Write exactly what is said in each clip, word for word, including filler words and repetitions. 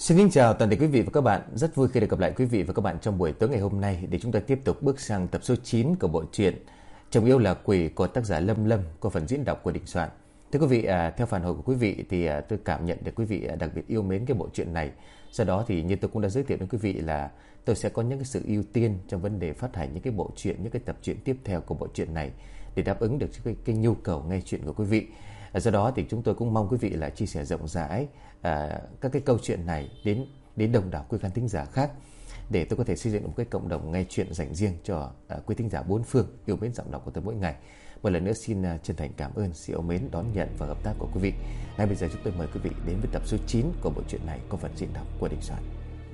Xin kính chào toàn thể quý vị và các bạn. Rất vui khi được gặp lại quý vị và các bạn trong buổi tối ngày hôm nay để chúng ta tiếp tục bước sang tập số chín của bộ truyện Chồng Yêu Là Quỷ của tác giả Lâm Lâm qua phần diễn đọc của Đình Soạn. Thưa quý vị, à, theo phản hồi của quý vị thì à, tôi cảm nhận được quý vị à, đặc biệt yêu mến cái bộ truyện này. Do đó thì như tôi cũng đã giới thiệu đến quý vị là tôi sẽ có những cái sự ưu tiên trong vấn đề phát hành những cái bộ truyện, những cái tập truyện tiếp theo của bộ truyện này để đáp ứng được cái, cái nhu cầu nghe truyện của quý vị. À, do đó thì chúng tôi cũng mong quý vị là chia sẻ rộng rãi à, các cái câu chuyện này đến đến đồng đảo quý khán thính giả khác để tôi có thể xây dựng một cái cộng đồng nghe truyện dành riêng cho uh, quý thính giả bốn phương yêu mến giọng đọc của tôi mỗi ngày. Một lần nữa xin uh, chân thành cảm ơn sự yêu mến đón nhận và hợp tác của quý vị. Ngay bây giờ chúng tôi mời quý vị đến với tập số chín của bộ truyện này có phần diễn đọc của Đình Soạn.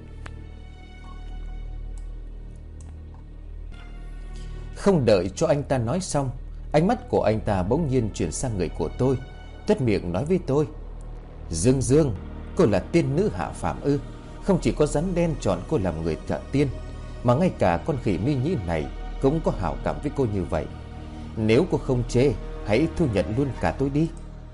Không đợi cho anh ta nói xong, ánh mắt của anh ta bỗng nhiên chuyển sang người của tôi, tuét miệng nói với tôi: Dương Dương, cô là tiên nữ hạ phàm ư? Không chỉ có rắn đen chọn cô làm người trợ tiên, mà ngay cả con khỉ mi nhĩ này cũng có hảo cảm với cô như vậy. Nếu cô không chê, hãy thu nhận luôn cả tôi đi.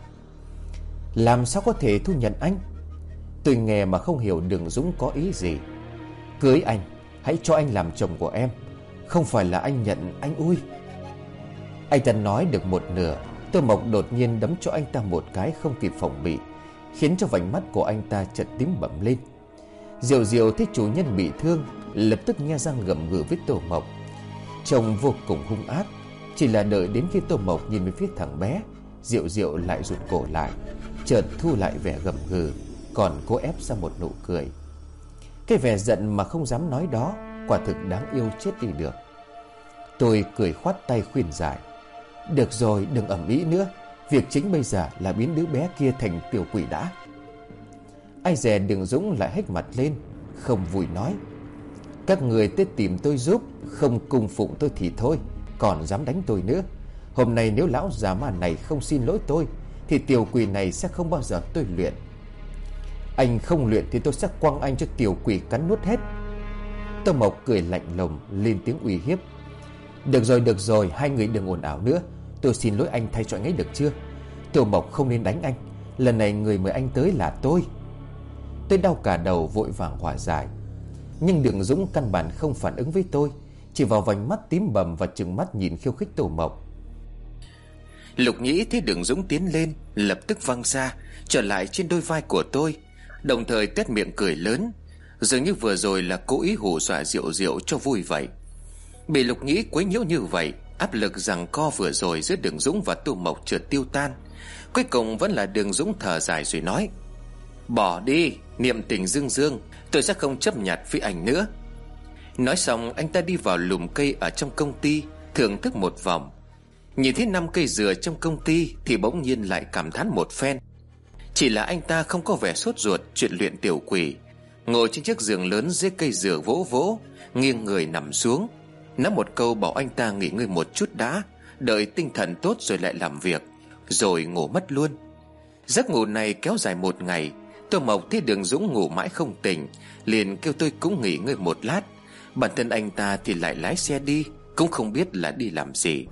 Làm sao có thể thu nhận anh? Tôi nghe mà không hiểu Đường Dũng có ý gì. Cưới anh, hãy cho anh làm chồng của em, không phải là anh nhận anh ui. Anh ta nói được một nửa, Tô Mộc đột nhiên đấm cho anh ta một cái không kịp phòng bị, khiến cho vành mắt của anh ta chợt tím bầm lên. Diệu Diệu thấy chủ nhân bị thương, lập tức nhe răng gầm gừ với Tô Mộc. Trông vô cùng hung ác. Chỉ là đợi đến khi Tô Mộc nhìn về phía thằng bé, Diệu Diệu lại rụt cổ lại, chợt thu lại vẻ gầm gừ, còn cố ép ra một nụ cười. Cái vẻ giận mà không dám nói đó quả thực đáng yêu chết đi được. Tôi cười khoát tay khuyên giải: Được rồi, đừng ầm ĩ nữa. Việc chính bây giờ là biến đứa bé kia thành tiểu quỷ đã. Ai dè Đường Dũng lại hếch mặt lên, không vui nói: Các người tới tìm tôi giúp, không cung phụng tôi thì thôi, còn dám đánh tôi nữa. Hôm nay nếu lão già ma này không xin lỗi tôi, thì tiểu quỷ này sẽ không bao giờ tôi luyện. Anh không luyện thì tôi sẽ quăng anh cho tiểu quỷ cắn nuốt hết. Tô Mộc cười lạnh lùng lên tiếng uy hiếp: Được rồi, được rồi, hai người đừng ồn ào nữa. Tôi xin lỗi anh thay cho anh ấy được chưa? Tô Mộc không nên đánh anh. Lần này người mời anh tới là tôi. Tôi đau cả đầu vội vàng hòa giải. Nhưng Đường Dũng căn bản không phản ứng với tôi, chỉ vào vành mắt tím bầm và trừng mắt nhìn khiêu khích Tô Mộc. Lục Nhĩ thấy Đường Dũng tiến lên, lập tức văng ra, trở lại trên đôi vai của tôi, đồng thời tuét miệng cười lớn, dường như vừa rồi là cố ý hù dọa Diệu Diệu cho vui vậy. Bị Lục Nhĩ quấy nhiễu như vậy, áp lực giằng co vừa rồi giữa Đường Dũng và Tô Mộc chợt tiêu tan. Cuối cùng vẫn là Đường Dũng thở dài rồi nói: Bỏ đi, niệm tình Dương Dương, tôi sẽ không chấp nhặt với anh nữa. Nói xong anh ta đi vào lùm cây ở trong công ty, thưởng thức một vòng. Nhìn thấy năm cây dừa trong công ty thì bỗng nhiên lại cảm thán một phen. Chỉ là anh ta không có vẻ sốt ruột chuyện luyện tiểu quỷ, ngồi trên chiếc giường lớn dưới cây dừa vỗ vỗ, nghiêng người nằm xuống, nói một câu bảo anh ta nghỉ ngơi một chút đã, đợi tinh thần tốt rồi lại làm việc, rồi ngủ mất luôn. Giấc ngủ này kéo dài một ngày. Tô Mộc thấy Đường Dũng ngủ mãi không tỉnh, liền kêu tôi cũng nghỉ ngơi một lát. Bản thân anh ta thì lại lái xe đi, cũng không biết là đi làm gì.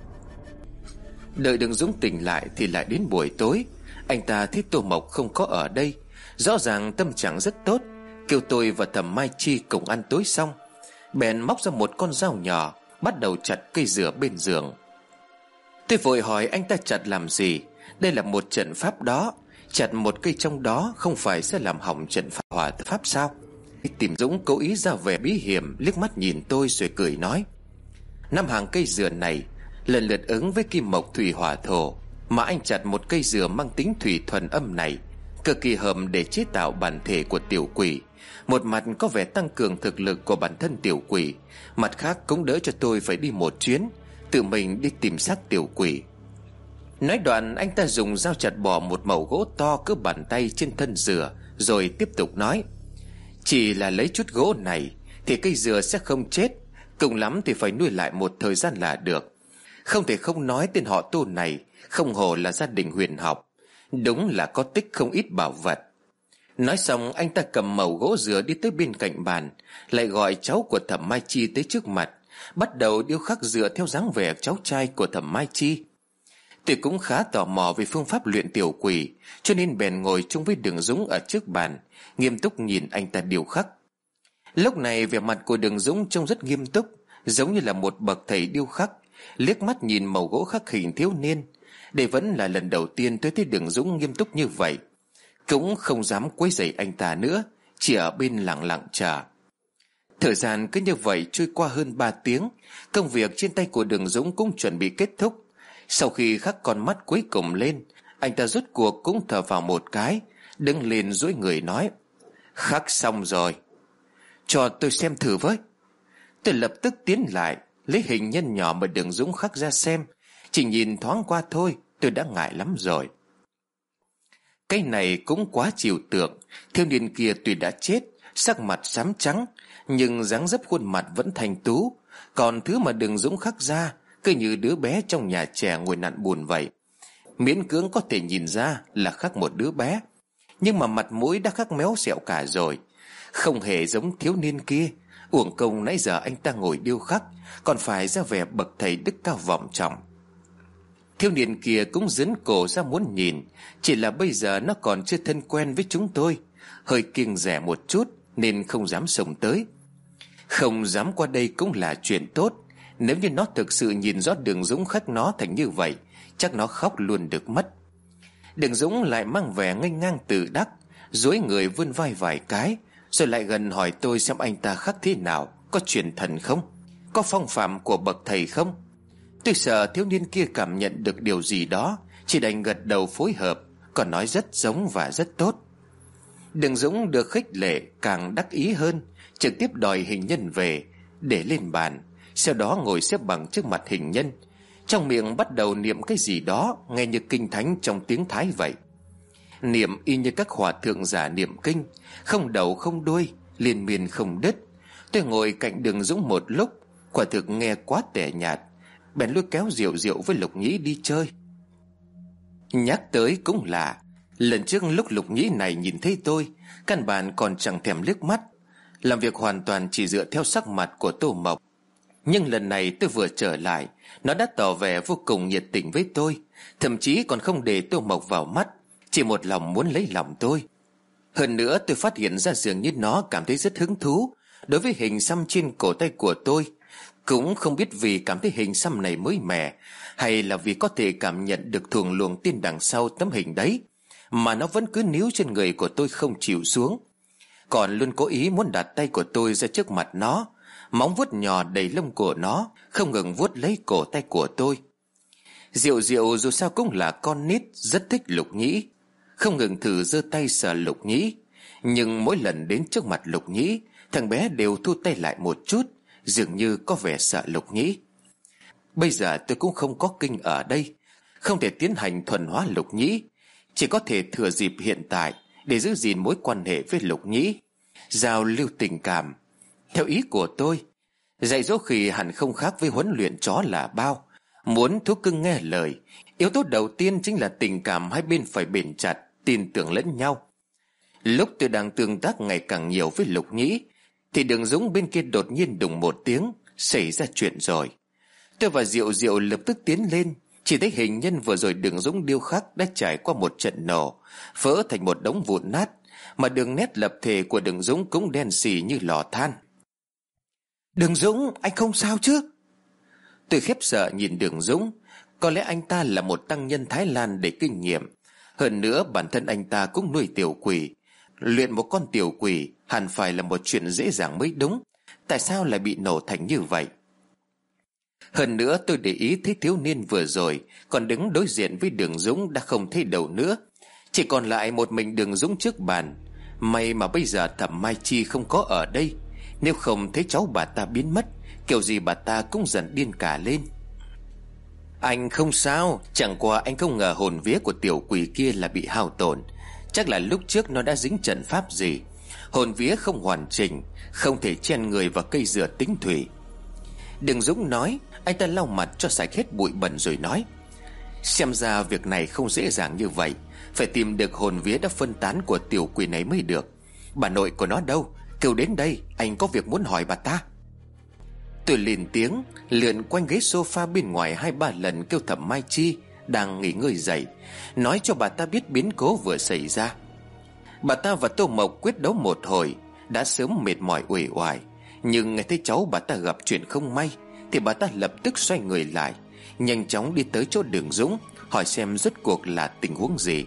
Đợi Đường Dũng tỉnh lại thì lại đến buổi tối. Anh ta thấy Tô Mộc không có ở đây, rõ ràng tâm trạng rất tốt, kêu tôi và Thẩm Mai Chi cùng ăn tối xong, bèn móc ra một con dao nhỏ, bắt đầu chặt cây dừa bên giường. Tôi vội hỏi anh ta chặt làm gì. Đây là một trận pháp đó, chặt một cây trong đó không phải sẽ làm hỏng trận pháp hỏa pháp sao? Tìm Dũng cố ý ra vẻ bí hiểm, liếc mắt nhìn tôi rồi cười nói: Năm hàng cây dừa này lần lượt ứng với kim mộc thủy hỏa thổ, mà anh chặt một cây dừa mang tính thủy thuần âm này, cực kỳ hợp để chế tạo bản thể của tiểu quỷ. Một mặt có vẻ tăng cường thực lực của bản thân tiểu quỷ, mặt khác cũng đỡ cho tôi phải đi một chuyến, tự mình đi tìm xác tiểu quỷ. Nói đoạn anh ta dùng dao chặt bỏ một mẩu gỗ to cỡ bàn tay trên thân dừa, rồi tiếp tục nói: Chỉ là lấy chút gỗ này thì cây dừa sẽ không chết, cùng lắm thì phải nuôi lại một thời gian là được. Không thể không nói tên họ Tô này không hổ là gia đình huyền học, đúng là có tích không ít bảo vật. Nói xong anh ta cầm mẩu gỗ dừa đi tới bên cạnh bàn, lại gọi cháu của Thẩm Mai Chi tới trước mặt, bắt đầu điêu khắc dựa theo dáng vẻ cháu trai của Thẩm Mai Chi. Tôi cũng khá tò mò về phương pháp luyện tiểu quỷ, cho nên bèn ngồi chung với Đường Dũng ở trước bàn, nghiêm túc nhìn anh ta điêu khắc. Lúc này vẻ mặt của Đường Dũng trông rất nghiêm túc, giống như là một bậc thầy điêu khắc, liếc mắt nhìn màu gỗ khắc hình thiếu niên. Đây vẫn là lần đầu tiên tôi thấy Đường Dũng nghiêm túc như vậy. Cũng không dám quấy rầy anh ta nữa, chỉ ở bên lặng lặng chờ. Thời gian cứ như vậy trôi qua hơn ba tiếng. Công việc trên tay của Đường Dũng cũng chuẩn bị kết thúc. Sau khi khắc con mắt cuối cùng lên, anh ta rốt cuộc cũng thở vào một cái, đứng lên duỗi người nói: "Khắc xong rồi, cho tôi xem thử với." Tôi lập tức tiến lại, lấy hình nhân nhỏ mà Đường Dũng khắc ra xem. Chỉ nhìn thoáng qua thôi, tôi đã ngại lắm rồi. Cái này cũng quá trừu tượng. Thiếu niên kia tuy đã chết, sắc mặt xám trắng, nhưng dáng dấp khuôn mặt vẫn thanh tú. Còn thứ mà Đường Dũng khắc ra cứ như đứa bé trong nhà trẻ ngồi nặn bùn vậy. Miễn cưỡng có thể nhìn ra là khắc một đứa bé, nhưng mà mặt mũi đã khắc méo xẹo cả rồi, không hề giống thiếu niên kia. Uổng công nãy giờ anh ta ngồi điêu khắc, còn phải ra vẻ bậc thầy đức cao vọng trọng. Thiếu niên kia cũng dướn cổ ra muốn nhìn, chỉ là bây giờ nó còn chưa thân quen với chúng tôi, hơi kiêng dè một chút nên không dám xông tới. Không dám qua đây cũng là chuyện tốt. Nếu như nó thực sự nhìn rõ Đường Dũng khắc nó thành như vậy, chắc nó khóc luôn được mất. Đường Dũng lại mang vẻ nghênh ngang tự đắc, duỗi người vươn vai vài cái, rồi lại gần hỏi tôi xem anh ta khắc thế nào, có truyền thần không, có phong phạm của bậc thầy không. Tôi sợ thiếu niên kia cảm nhận được điều gì đó, chỉ đành gật đầu phối hợp, còn nói rất giống và rất tốt. Đường Dũng được khích lệ càng đắc ý hơn, trực tiếp đòi hình nhân về để lên bàn, sau đó ngồi xếp bằng trước mặt hình nhân, trong miệng bắt đầu niệm cái gì đó nghe như kinh thánh trong tiếng Thái vậy. Niệm y như các hòa thượng giả niệm kinh, không đầu không đuôi, liên miên không đứt. Tôi ngồi cạnh Đường Dũng một lúc, quả thực nghe quá tẻ nhạt, bèn lôi kéo Diệu Diệu với Lục Nhĩ đi chơi. Nhắc tới cũng lạ, lần trước lúc Lục Nhĩ này nhìn thấy tôi, căn bản còn chẳng thèm liếc mắt, làm việc hoàn toàn chỉ dựa theo sắc mặt của Tô Mộc. Nhưng lần này tôi vừa trở lại, nó đã tỏ vẻ vô cùng nhiệt tình với tôi, thậm chí còn không để Tô Mộc vào mắt, chỉ một lòng muốn lấy lòng tôi. Hơn nữa tôi phát hiện ra dường như nó cảm thấy rất hứng thú đối với hình xăm trên cổ tay của tôi. Cũng không biết vì cảm thấy hình xăm này mới mẻ, hay là vì có thể cảm nhận được thuồng luồng tin đằng sau tấm hình đấy, mà nó vẫn cứ níu trên người của tôi không chịu xuống, còn luôn cố ý muốn đặt tay của tôi ra trước mặt nó. Móng vuốt nhỏ đầy lông của nó không ngừng vuốt lấy cổ tay của tôi. Diệu Diệu dù sao cũng là con nít, rất thích Lục Nhĩ, không ngừng thử giơ tay sờ Lục Nhĩ. Nhưng mỗi lần đến trước mặt Lục Nhĩ, thằng bé đều thu tay lại một chút, dường như có vẻ sợ Lục Nhĩ. Bây giờ tôi cũng không có kinh ở đây, không thể tiến hành thuần hóa Lục Nhĩ, chỉ có thể thừa dịp hiện tại để giữ gìn mối quan hệ với Lục Nhĩ, giao lưu tình cảm. Theo ý của tôi, dạy dỗ khỉ hẳn không khác với huấn luyện chó là bao. Muốn thú cưng nghe lời, yếu tố đầu tiên chính là tình cảm hai bên phải bền chặt, tin tưởng lẫn nhau. Lúc tôi đang tương tác ngày càng nhiều với Lục Nhĩ, thì Đường Dũng bên kia đột nhiên đùng một tiếng, xảy ra chuyện rồi. Tôi và Diệu Diệu lập tức tiến lên, chỉ thấy hình nhân vừa rồi Đường Dũng điêu khắc đã trải qua một trận nổ, vỡ thành một đống vụn nát, mà đường nét lập thể của Đường Dũng cũng đen xì như lò than. Đường Dũng, anh không sao chứ? Tôi khiếp sợ nhìn Đường Dũng. Có lẽ anh ta là một tăng nhân Thái Lan đầy kinh nghiệm, hơn nữa bản thân anh ta cũng nuôi tiểu quỷ. Luyện một con tiểu quỷ hẳn phải là một chuyện dễ dàng mới đúng, tại sao lại bị nổ thành như vậy? Hơn nữa tôi để ý thấy thiếu niên vừa rồi còn đứng đối diện với Đường Dũng đã không thấy đầu nữa, chỉ còn lại một mình Đường Dũng trước bàn. May mà bây giờ Thẩm Mai Chi không có ở đây, nếu không thấy cháu bà ta biến mất, kiểu gì bà ta cũng dần điên cả lên. Anh không sao, chẳng qua anh không ngờ hồn vía của tiểu quỷ kia là bị hao tổn. Chắc là lúc trước nó đã dính trận pháp gì, hồn vía không hoàn chỉnh, không thể chen người vào cây dừa tính thủy. Đường Dũng nói. Anh ta lau mặt cho sạch hết bụi bẩn rồi nói: Xem ra việc này không dễ dàng như vậy, phải tìm được hồn vía đã phân tán của tiểu quỷ này mới được. Bà nội của nó đâu? Kêu đến đây, anh có việc muốn hỏi bà ta. Tôi lên tiếng, lượn quanh ghế sofa bên ngoài hai ba lần kêu Thẩm Mai Chi đang nghỉ ngơi dậy, nói cho bà ta biết biến cố vừa xảy ra. Bà ta và Tô Mộc quyết đấu một hồi, đã sớm mệt mỏi uể oải, nhưng nghe thấy cháu bà ta gặp chuyện không may thì bà ta lập tức xoay người lại, nhanh chóng đi tới chỗ Đường Dũng, hỏi xem rốt cuộc là tình huống gì.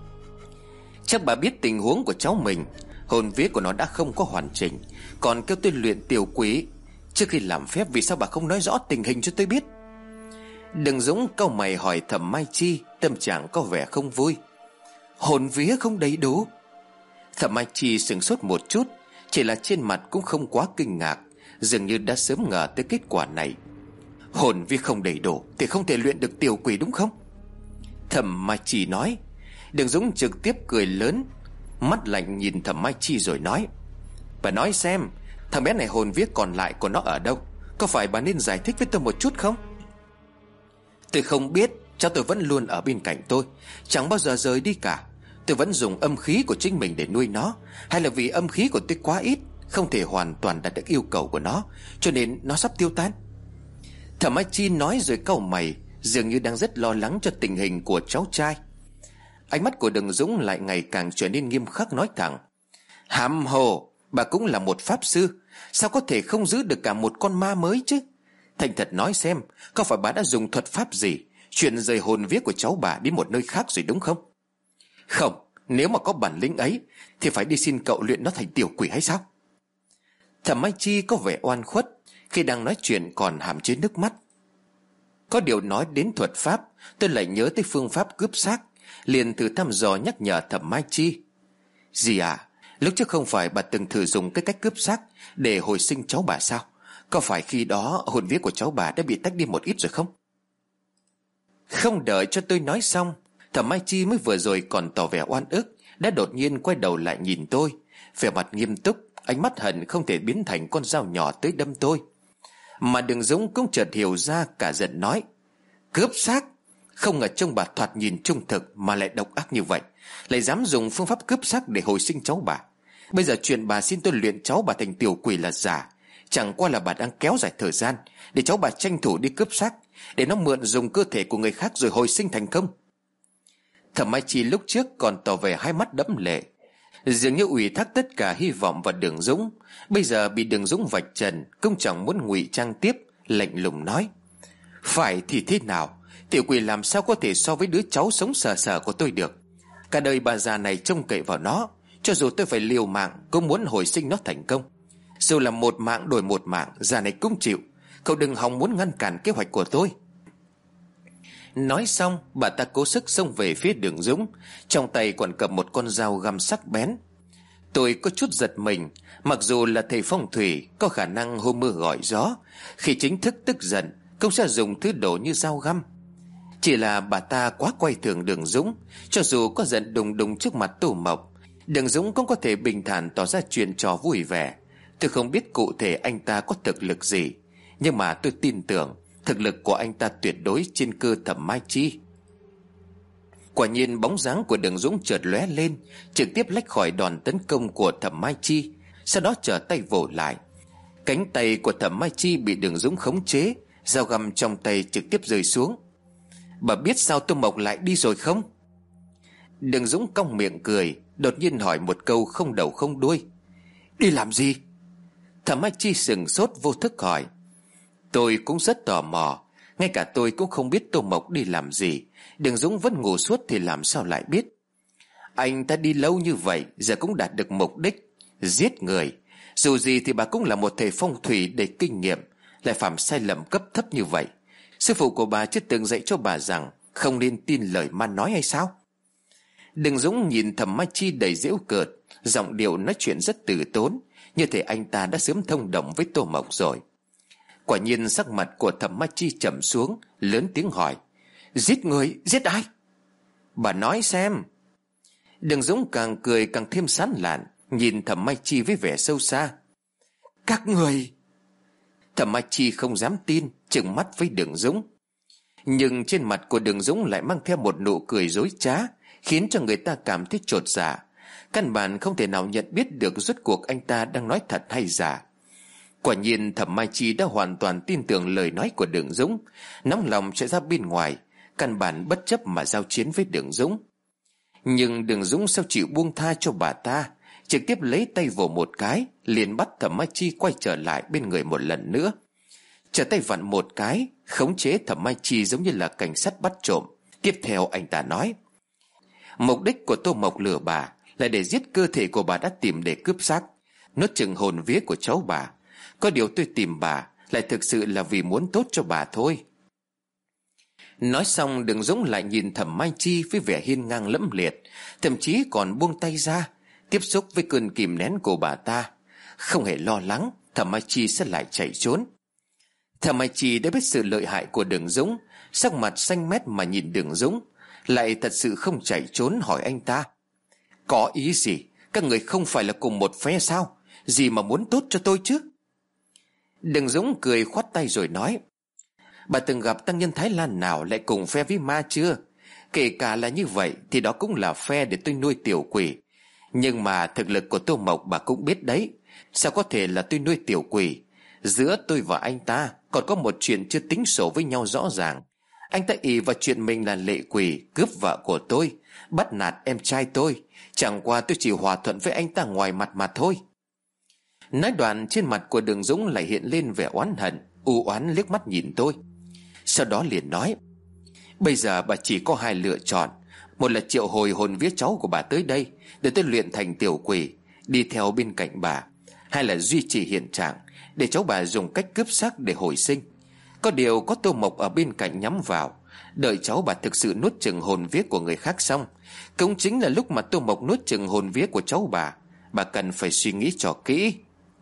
Chắc bà biết tình huống của cháu mình, hồn vía của nó đã không có hoàn chỉnh, còn kêu tôi luyện tiểu quỷ. Trước khi làm phép vì sao bà không nói rõ tình hình cho tôi biết? Đường Dũng cau mày hỏi Thẩm Mai Chi, tâm trạng có vẻ không vui. Hồn vía không đầy đủ? Thẩm Mai Chi sửng sốt một chút, chỉ là trên mặt cũng không quá kinh ngạc, dường như đã sớm ngờ tới kết quả này. Hồn vía không đầy đủ thì không thể luyện được tiểu quỷ đúng không? Thẩm Mai Chi nói. Đường Dũng trực tiếp cười lớn, mắt lạnh nhìn Thẩm Mai Chi rồi nói: Bà nói xem, thằng bé này hồn vía còn lại của nó ở đâu? Có phải bà nên giải thích với tôi một chút không? Tôi không biết, cháu tôi vẫn luôn ở bên cạnh tôi, chẳng bao giờ rời đi cả. Tôi vẫn dùng âm khí của chính mình để nuôi nó, hay là vì âm khí của tôi quá ít, không thể hoàn toàn đạt được yêu cầu của nó, cho nên nó sắp tiêu tan? Thẩm Mai Chi nói rồi cau mày, dường như đang rất lo lắng cho tình hình của cháu trai. Ánh mắt của Đường Dũng lại ngày càng trở nên nghiêm khắc, nói thẳng: Hàm hồ, bà cũng là một pháp sư, sao có thể không giữ được cả một con ma mới chứ? Thành thật nói xem, có phải bà đã dùng thuật pháp gì chuyển rời hồn vía của cháu bà đến một nơi khác rồi đúng không? Không, nếu mà có bản lĩnh ấy thì phải đi xin cậu luyện nó thành tiểu quỷ hay sao? Thẩm Mai Chi có vẻ oan khuất, khi đang nói chuyện còn hàm chứa nước mắt. Có điều nói đến thuật pháp, tôi lại nhớ tới phương pháp cướp xác, liền thử thăm dò nhắc nhở Thẩm Mai Chi. Dì à, lúc trước không phải bà từng thử dùng cái cách cướp xác để hồi sinh cháu bà sao? Có phải khi đó hồn vía của cháu bà đã bị tách đi một ít rồi không? Không đợi cho tôi nói xong, Thẩm Mai Chi mới vừa rồi còn tỏ vẻ oan ức, đã đột nhiên quay đầu lại nhìn tôi, vẻ mặt nghiêm túc, ánh mắt hận không thể biến thành con dao nhỏ tới đâm tôi. Mà Đường Dũng cũng chợt hiểu ra, cả giận nói: Cướp xác? Không ngờ trông bà thoạt nhìn trung thực mà lại độc ác như vậy, lại dám dùng phương pháp cướp xác để hồi sinh cháu bà. Bây giờ chuyện bà xin tôi luyện cháu bà thành tiểu quỷ là giả, chẳng qua là bà đang kéo dài thời gian để cháu bà tranh thủ đi cướp xác, để nó mượn dùng cơ thể của người khác rồi hồi sinh thành công. Thẩm Mai Chi lúc trước còn tỏ vẻ hai mắt đẫm lệ, dường như ủy thác tất cả hy vọng vào Đường Dũng, bây giờ bị Đường Dũng vạch trần cũng chẳng muốn ngụy trang tiếp, lạnh lùng nói: Phải thì thế nào? Tiểu quỷ làm sao có thể so với đứa cháu sống sờ sờ của tôi được? Cả đời bà già này trông cậy vào nó, cho dù tôi phải liều mạng cũng muốn hồi sinh nó thành công. Dù là một mạng đổi một mạng, già này cũng chịu. Cậu đừng hòng muốn ngăn cản kế hoạch của tôi. Nói xong, bà ta cố sức xông về phía Đường Dũng, trong tay còn cầm một con dao găm sắc bén. Tôi có chút giật mình, mặc dù là thầy phong thủy, có khả năng hô mưa gọi gió, khi chính thức tức giận cũng sẽ dùng thứ đồ như dao găm. Chỉ là bà ta quá coi thường Đường Dũng, cho dù có giận đùng đùng trước mặt Tô Mộc, Đường Dũng cũng có thể bình thản tỏ ra chuyện trò vui vẻ. Tôi không biết cụ thể anh ta có thực lực gì, nhưng mà tôi tin tưởng thực lực của anh ta tuyệt đối trên cơ Thẩm Mai Chi. Quả nhiên bóng dáng của Đường Dũng chợt lóe lên, trực tiếp lách khỏi đòn tấn công của Thẩm Mai Chi, sau đó trở tay vồ lại. Cánh tay của Thẩm Mai Chi bị Đường Dũng khống chế, dao găm trong tay trực tiếp rơi xuống. Bà biết sao Tô Mộc lại đi rồi không? Đường Dũng cong miệng cười, đột nhiên hỏi một câu không đầu không đuôi: Đi làm gì? Thẩm Mai Chi sừng sốt vô thức hỏi. Tôi cũng rất tò mò, ngay cả tôi cũng không biết Tô Mộc đi làm gì. Đường Dũng vẫn ngủ suốt thì làm sao lại biết. Anh ta đi lâu như vậy, giờ cũng đạt được mục đích, giết người. Dù gì thì bà cũng là một thầy phong thủy đầy kinh nghiệm, lại phạm sai lầm cấp thấp như vậy. Sư phụ của bà chưa từng dạy cho bà rằng không nên tin lời ma nói hay sao? Đường Dũng nhìn Thẩm Mai Chi đầy giễu cợt, giọng điệu nói chuyện rất từ tốn, như thể anh ta đã sớm thông đồng với Tô Mộc rồi. Quả nhiên sắc mặt của Thẩm Mai Chi trầm xuống, lớn tiếng hỏi: Giết người? Giết ai? Bà nói xem. Đường Dũng càng cười càng thêm sán lạn, nhìn Thẩm Mai Chi với vẻ sâu xa. Các người... Thẩm Mai Chi không dám tin, trừng mắt với Đường Dũng. Nhưng trên mặt của Đường Dũng lại mang theo một nụ cười dối trá, khiến cho người ta cảm thấy chột dạ. Căn bản không thể nào nhận biết được rốt cuộc anh ta đang nói thật hay giả. Quả nhiên Thẩm Mai Chi đã hoàn toàn tin tưởng lời nói của Đường Dũng, nóng lòng chạy ra bên ngoài, căn bản bất chấp mà giao chiến với Đường Dũng. Nhưng Đường Dũng sao chịu buông tha cho bà ta, trực tiếp lấy tay vồ một cái, liền bắt Thẩm Mai Chi quay trở lại bên người một lần nữa. Trở tay vặn một cái, khống chế Thẩm Mai Chi giống như là cảnh sát bắt trộm. Tiếp theo anh ta nói: mục đích của Tô Mộc lừa bà là để giết cơ thể của bà đã tìm để cướp xác, nuốt chửng hồn vía của cháu bà. Có điều tôi tìm bà lại thực sự là vì muốn tốt cho bà thôi. Nói xong, Đường Dũng lại nhìn Thẩm Mai Chi với vẻ hiên ngang lẫm liệt, thậm chí còn buông tay ra, tiếp xúc với cơn kìm nén của bà ta, không hề lo lắng Thẩm Mai Chi sẽ lại chạy trốn. Thẩm Mai Chi đã biết sự lợi hại của Đường Dũng, sắc mặt xanh mét mà nhìn Đường Dũng, lại thật sự không chạy trốn, hỏi anh ta: có ý gì? Các người không phải là cùng một phe sao? Gì mà muốn tốt cho tôi chứ? Đường Dũng cười khoát tay rồi nói: bà từng gặp tăng nhân Thái Lan nào lại cùng phe với ma chưa? Kể cả là như vậy thì đó cũng là phe để tôi nuôi tiểu quỷ. Nhưng mà thực lực của Tô Mộc bà cũng biết đấy, sao có thể là tôi nuôi tiểu quỷ? Giữa tôi và anh ta còn có một chuyện chưa tính sổ với nhau rõ ràng. Anh ta ỷ vào chuyện mình là lệ quỷ, cướp vợ của tôi, bắt nạt em trai tôi. Chẳng qua tôi chỉ hòa thuận với anh ta ngoài mặt mà thôi. Nói đoạn, trên mặt của Đường Dũng lại hiện lên vẻ oán hận, u oán liếc mắt nhìn tôi. Sau đó liền nói: bây giờ bà chỉ có hai lựa chọn. Một là triệu hồi hồn vía cháu của bà tới đây để tôi luyện thành tiểu quỷ, đi theo bên cạnh bà. Hai là duy trì hiện trạng, để cháu bà dùng cách cướp xác để hồi sinh. Có điều có Tô Mộc ở bên cạnh nhắm vào, đợi cháu bà thực sự nuốt chửng hồn vía của người khác xong, cũng chính là lúc mà Tô Mộc nuốt chửng hồn vía của cháu bà. Bà cần phải suy nghĩ cho kỹ.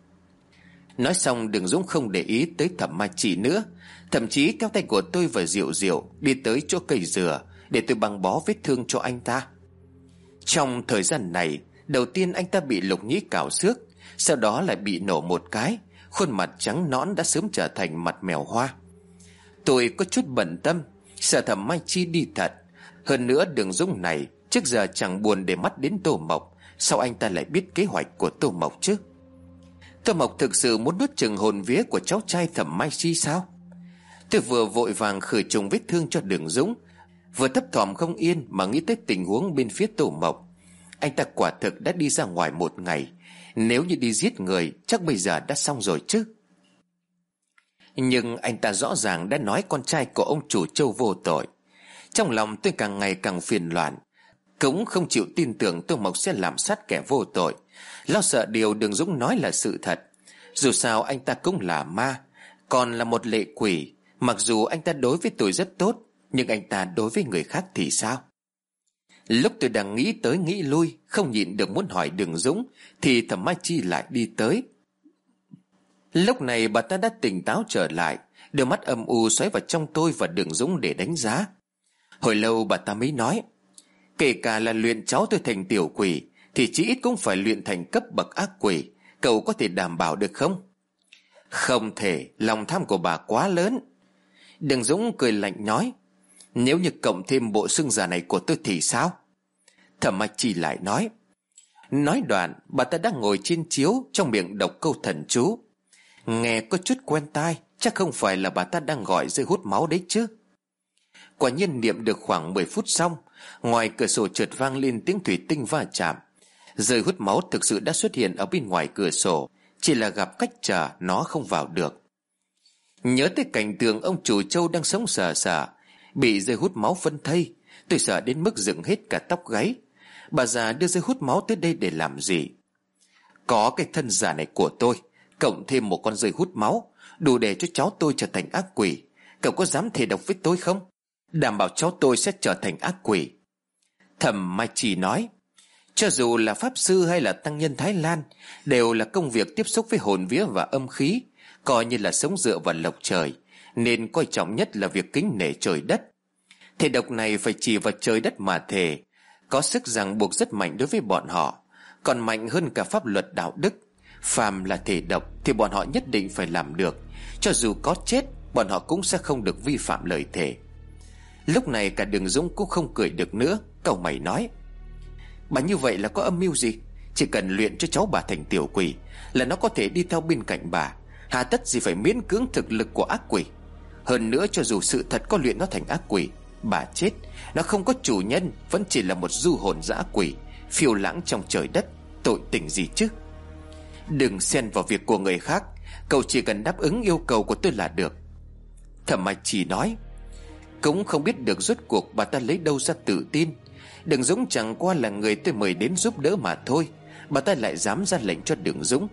Nói xong, Đường Dũng không để ý tới Thẩm Mai Chi nữa, thậm chí kéo tay của tôi và Diệu Diệu đi tới chỗ cây dừa để tôi băng bó vết thương cho anh ta. Trong thời gian này, đầu tiên anh ta bị Lục Nhĩ cào xước, sau đó lại bị nổ một cái, khuôn mặt trắng nõn đã sớm trở thành mặt mèo hoa. Tôi có chút bận tâm, sợ Thẩm Mai Chi đi thật. Hơn nữa Đường Dũng này trước giờ chẳng buồn để mắt đến Tô Mộc, sao anh ta lại biết kế hoạch của Tô Mộc chứ? Tô Mộc thực sự muốn nuốt chửng hồn vía của cháu trai Thẩm Mai Chi sao? Tôi vừa vội vàng khử trùng vết thương cho Đường Dũng, vừa thấp thỏm không yên mà nghĩ tới tình huống bên phía Tô Mộc. Anh ta quả thực đã đi ra ngoài một ngày, nếu như đi giết người chắc bây giờ đã xong rồi chứ. Nhưng anh ta rõ ràng đã nói con trai của ông chủ Châu vô tội. Trong lòng tôi càng ngày càng phiền loạn, cũng không chịu tin tưởng Tô Mộc sẽ làm sát kẻ vô tội, lo sợ điều Đường Dũng nói là sự thật. Dù sao anh ta cũng là ma, còn là một lệ quỷ. Mặc dù anh ta đối với tôi rất tốt, nhưng anh ta đối với người khác thì sao? Lúc tôi đang nghĩ tới nghĩ lui, không nhịn được muốn hỏi Đường Dũng, thì Thẩm Mai Chi lại đi tới. Lúc này bà ta đã tỉnh táo trở lại, đôi mắt âm u xoáy vào trong tôi và Đường Dũng để đánh giá. Hồi lâu bà ta mới nói: kể cả là luyện cháu tôi thành tiểu quỷ thì chỉ ít cũng phải luyện thành cấp bậc ác quỷ. Cậu có thể đảm bảo được không? Không thể, lòng tham của bà quá lớn. Đường Dũng cười lạnh nói: nếu như cộng thêm bộ xương già này của tôi thì sao? Thẩm Mai Chi lại nói. Nói đoạn, bà ta đang ngồi trên chiếu, trong miệng đọc câu thần chú. Nghe có chút quen tai, chắc không phải là bà ta đang gọi dây hút máu đấy chứ? Quả nhiên niệm được khoảng mười phút xong, ngoài cửa sổ chợt vang lên tiếng thủy tinh va chạm. Dây hút máu thực sự đã xuất hiện ở bên ngoài cửa sổ, chỉ là gặp cách trở nó không vào được. Nhớ tới cảnh tượng ông chủ Châu đang sống sờ sờ, bị dây hút máu phân thây, tôi sợ đến mức dựng hết cả tóc gáy. Bà già đưa dây hút máu tới đây để làm gì? Có cái thân giả này của tôi, cộng thêm một con dây hút máu, đủ để cho cháu tôi trở thành ác quỷ. Cậu có dám thề độc với tôi không? Đảm bảo cháu tôi sẽ trở thành ác quỷ. Thẩm Mai Chi nói. Cho dù là pháp sư hay là tăng nhân Thái Lan, đều là công việc tiếp xúc với hồn vía và âm khí, coi như là sống dựa vào lộc trời, nên coi trọng nhất là việc kính nể trời đất. Thề độc này phải chỉ vào trời đất mà thề, có sức ràng buộc rất mạnh đối với bọn họ, còn mạnh hơn cả pháp luật đạo đức. Phàm là thề độc thì bọn họ nhất định phải làm được, cho dù có chết bọn họ cũng sẽ không được vi phạm lời thề. Lúc này cả Đường Dũng cũng không cười được nữa, cau mày nói. Bà như vậy là có âm mưu gì? Chỉ cần luyện cho cháu bà thành tiểu quỷ là nó có thể đi theo bên cạnh bà, hà tất gì phải miễn cưỡng thực lực của ác quỷ. Hơn nữa cho dù sự thật có luyện nó thành ác quỷ, Bà chết, nó không có chủ nhân, vẫn chỉ là một du hồn dã quỷ phiêu lãng trong trời đất. Tội tình gì chứ? Đừng xen vào việc của người khác, cậu chỉ cần đáp ứng yêu cầu của tôi là được. Thẩm Mai Chi nói. Cũng không biết được rốt cuộc bà ta lấy đâu ra tự tin. Đường Dũng chẳng qua là người tôi mời đến giúp đỡ mà thôi, bà ta lại dám ra lệnh cho Đường Dũng.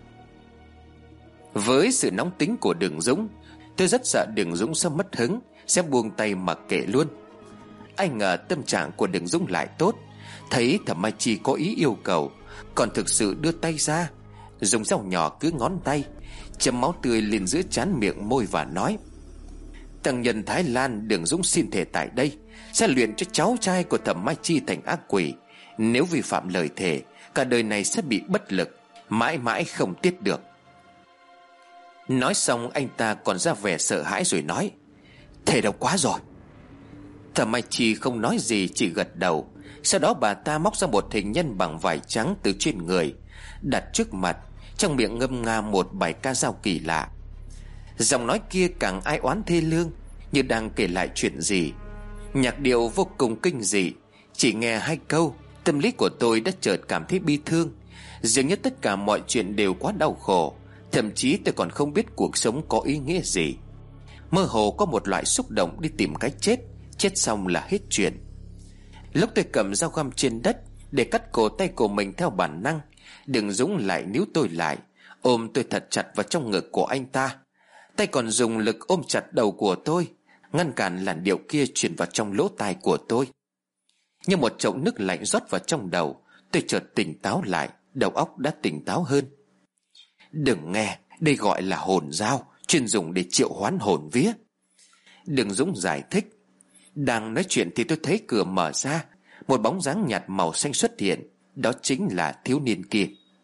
Với sự nóng tính của Đường Dũng, tôi rất sợ Đường Dũng sẽ mất hứng, sẽ buông tay mặc kệ luôn. Ai ngờ tâm trạng của Đường Dũng lại tốt. Thấy Thẩm Mai Chi có ý yêu cầu, còn thực sự đưa tay ra, dùng dao nhỏ cứ ngón tay, chấm máu tươi lên giữa trán miệng môi và nói: Tăng nhân Thái Lan Đường Dũng xin thề tại đây sẽ luyện cho cháu trai của Thẩm Mai Chi thành ác quỷ. Nếu vi phạm lời thề, cả đời này sẽ bị bất lực, mãi mãi không tiết được. Nói xong anh ta còn ra vẻ sợ hãi rồi nói: Thề độc quá rồi. Thẩm Mai Chi không nói gì, chỉ gật đầu. Sau đó bà ta móc ra một hình nhân bằng vải trắng từ trên người, đặt trước mặt, trong miệng ngâm nga một bài ca dao kỳ lạ. Giọng nói kia càng ai oán thê lương, như đang kể lại chuyện gì. Nhạc điệu vô cùng kinh dị. Chỉ nghe hai câu, tâm lý của tôi đã chợt cảm thấy bi thương. Dường như tất cả mọi chuyện đều quá đau khổ. Thậm chí tôi còn không biết cuộc sống có ý nghĩa gì. Mơ hồ có một loại xúc động đi tìm cái chết. Chết xong là hết chuyện. Lúc tôi cầm dao găm trên đất để cắt cổ tay của mình theo bản năng, Đường Dũng lại níu tôi lại, ôm tôi thật chặt vào trong ngực của anh ta. Tay còn dùng lực ôm chặt đầu của tôi, ngăn cản làn điệu kia truyền vào trong lỗ tai của tôi. Như một chậu nước lạnh rót vào trong đầu, tôi chợt tỉnh táo lại, đầu óc đã tỉnh táo hơn. Đừng nghe, đây gọi là hồn dao, chuyên dùng để triệu hoán hồn vía. Đường Dũng giải thích. Đang nói chuyện thì tôi thấy cửa mở ra, một bóng dáng nhạt màu xanh xuất hiện. Đó chính là thiếu niên kia.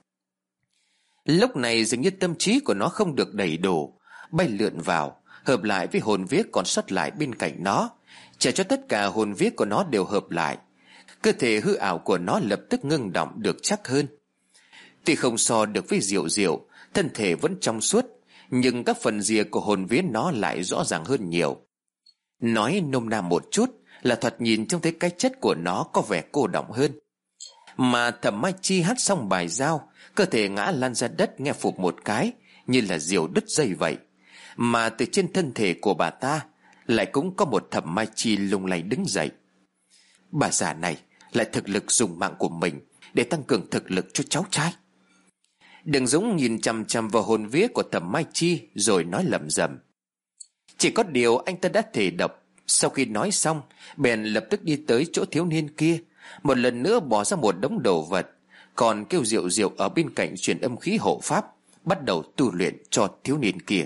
Lúc này dường như tâm trí của nó không được đầy đủ, bay lượn vào, hợp lại với hồn vía còn sót lại bên cạnh nó, trả cho tất cả hồn vía của nó đều hợp lại. Cơ thể hư ảo của nó lập tức ngưng động được chắc hơn. Tuy không so được với Diệu Diệu, thân thể vẫn trong suốt, nhưng các phần rìa của hồn vía nó lại rõ ràng hơn nhiều. Nói nôm na một chút là thoạt nhìn trông thấy cái chất của nó có vẻ cô đọng hơn. Mà Thẩm Mai Chi hát xong bài dao, cơ thể ngã lăn ra đất nghe phụp một cái, như là diều đứt dây vậy. Mà từ trên thân thể của bà ta lại cũng có một Thẩm Mai Chi lung lay đứng dậy. Bà già này lại thực lực dùng mạng của mình để tăng cường thực lực cho cháu trai. Đường Dũng nhìn chằm chằm vào hồn vía của Thẩm Mai Chi rồi nói lẩm rẩm. Chỉ có điều anh ta đã thề độc. Sau khi nói xong, bèn lập tức đi tới chỗ thiếu niên kia, một lần nữa bỏ ra một đống đồ vật, còn kêu Diệu Diệu ở bên cạnh truyền âm khí hộ pháp, bắt đầu tu luyện cho thiếu niên kia.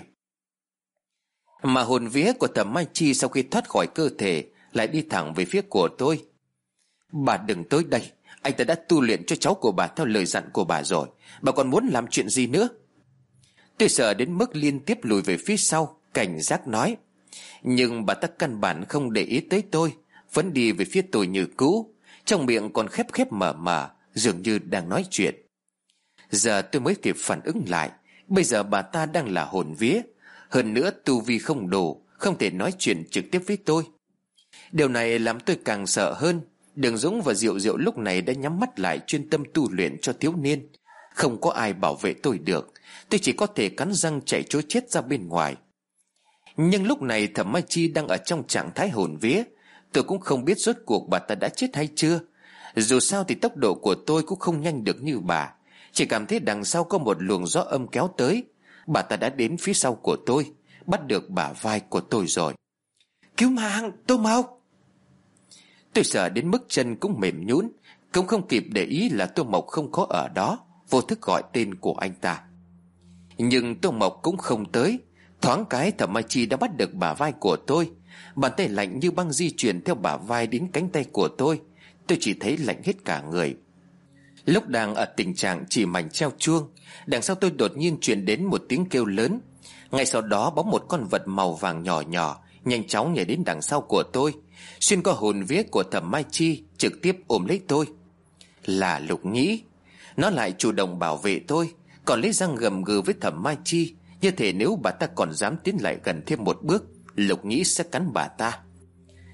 Mà hồn vía của Thẩm Mai Chi sau khi thoát khỏi cơ thể lại đi thẳng về phía của tôi. Bà đừng tới đây, anh ta đã tu luyện cho cháu của bà theo lời dặn của bà rồi, bà còn muốn làm chuyện gì nữa? Tôi sợ đến mức liên tiếp lùi về phía sau, cảnh giác nói. Nhưng bà ta căn bản không để ý tới tôi, vẫn đi về phía tôi như cũ, trong miệng còn khép khép mở mở, dường như đang nói chuyện. Giờ tôi mới kịp phản ứng lại, bây giờ bà ta đang là hồn vía, hơn nữa tu vi không đủ, không thể nói chuyện trực tiếp với tôi. Điều này làm tôi càng sợ hơn. Đường Dũng và Diệu Diệu lúc này đã nhắm mắt lại chuyên tâm tu luyện cho thiếu niên. Không có ai bảo vệ tôi được, tôi chỉ có thể cắn răng chạy trối chết ra bên ngoài. Nhưng lúc này Thẩm Mai Chi đang ở trong trạng thái hồn vía, tôi cũng không biết rốt cuộc bà ta đã chết hay chưa. Dù sao thì tốc độ của tôi cũng không nhanh được như bà, chỉ cảm thấy đằng sau có một luồng gió âm kéo tới. Bà ta đã đến phía sau của tôi, bắt được bả vai của tôi rồi. Cứu mạng, Tô Mộc! Tôi sợ đến mức chân cũng mềm nhũn, cũng không kịp để ý là Tô Mộc không có ở đó, vô thức gọi tên của anh ta. Nhưng Tô Mộc cũng không tới. Thoáng cái Thẩm Mai Chi đã bắt được bả vai của tôi, bàn tay lạnh như băng di chuyển theo bả vai đến cánh tay của tôi. Tôi chỉ thấy lạnh hết cả người. Lúc đang ở tình trạng chỉ mảnh treo chuông, đằng sau tôi đột nhiên truyền đến một tiếng kêu lớn. Ngay sau đó bóng một con vật màu vàng nhỏ nhỏ nhanh chóng nhảy đến đằng sau của tôi, xuyên qua hồn vía của Thẩm Mai Chi, trực tiếp ôm lấy tôi. Là Lục Nhĩ. Nó lại chủ động bảo vệ tôi, còn lấy răng gầm gừ với Thẩm Mai Chi, như thể nếu bà ta còn dám tiến lại gần thêm một bước, Lục Nhĩ sẽ cắn bà ta.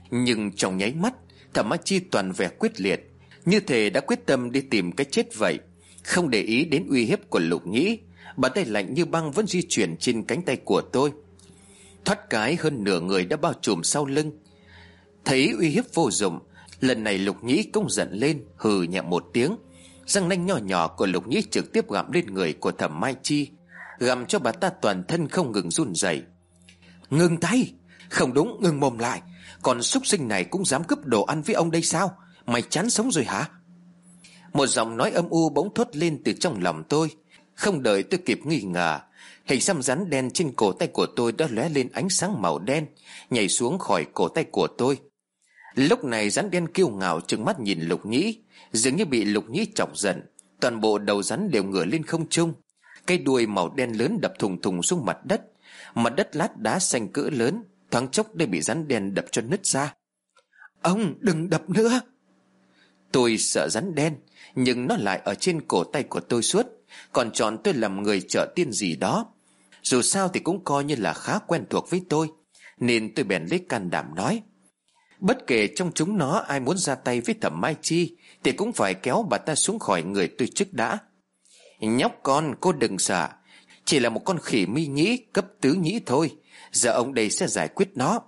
Nhưng trong nháy mắt, Thẩm Mai Chi toàn vẻ quyết liệt, như thể đã quyết tâm đi tìm cái chết vậy. Không để ý đến uy hiếp của Lục Nhĩ, bàn tay lạnh như băng vẫn di chuyển trên cánh tay của tôi. Thoát cái hơn nửa người đã bao trùm sau lưng. Thấy uy hiếp vô dụng, lần này Lục Nhĩ cũng giận lên, hừ nhẹ một tiếng. Răng nanh nhỏ nhỏ của Lục Nhĩ trực tiếp gặm lên người của Thẩm Mai Chi, gặm cho bà ta toàn thân không ngừng run rẩy. Ngừng tay! Không đúng, ngừng mồm lại! Còn súc sinh này cũng dám cướp đồ ăn với ông đây sao? Mày chán sống rồi hả? Một giọng nói âm u bỗng thốt lên từ trong lòng tôi. Không đợi tôi kịp nghi ngờ, hình xăm rắn đen trên cổ tay của tôi đã lóe lên ánh sáng màu đen, nhảy xuống khỏi cổ tay của tôi. Lúc này rắn đen kiêu ngạo trừng mắt nhìn Lục Nhĩ, dường như bị Lục Nhĩ chọc giận. Toàn bộ đầu rắn đều ngửa lên không trung, cái đuôi màu đen lớn đập thùng thùng xuống mặt đất. Mặt đất lát đá xanh cỡ lớn, thoáng chốc đã bị rắn đen đập cho nứt ra. Ông đừng đập nữa! Tôi sợ rắn đen, nhưng nó lại ở trên cổ tay của tôi suốt, còn chọn tôi làm người trợ tiên gì đó. Dù sao thì cũng coi như là khá quen thuộc với tôi, nên tôi bèn lấy can đảm nói: bất kể trong chúng nó ai muốn ra tay với Thẩm Mai Chi thì cũng phải kéo bà ta xuống khỏi người tôi trước đã. Nhóc con, cô đừng sợ, chỉ là một con khỉ mi nhĩ cấp tứ nhĩ thôi, giờ ông đây sẽ giải quyết nó.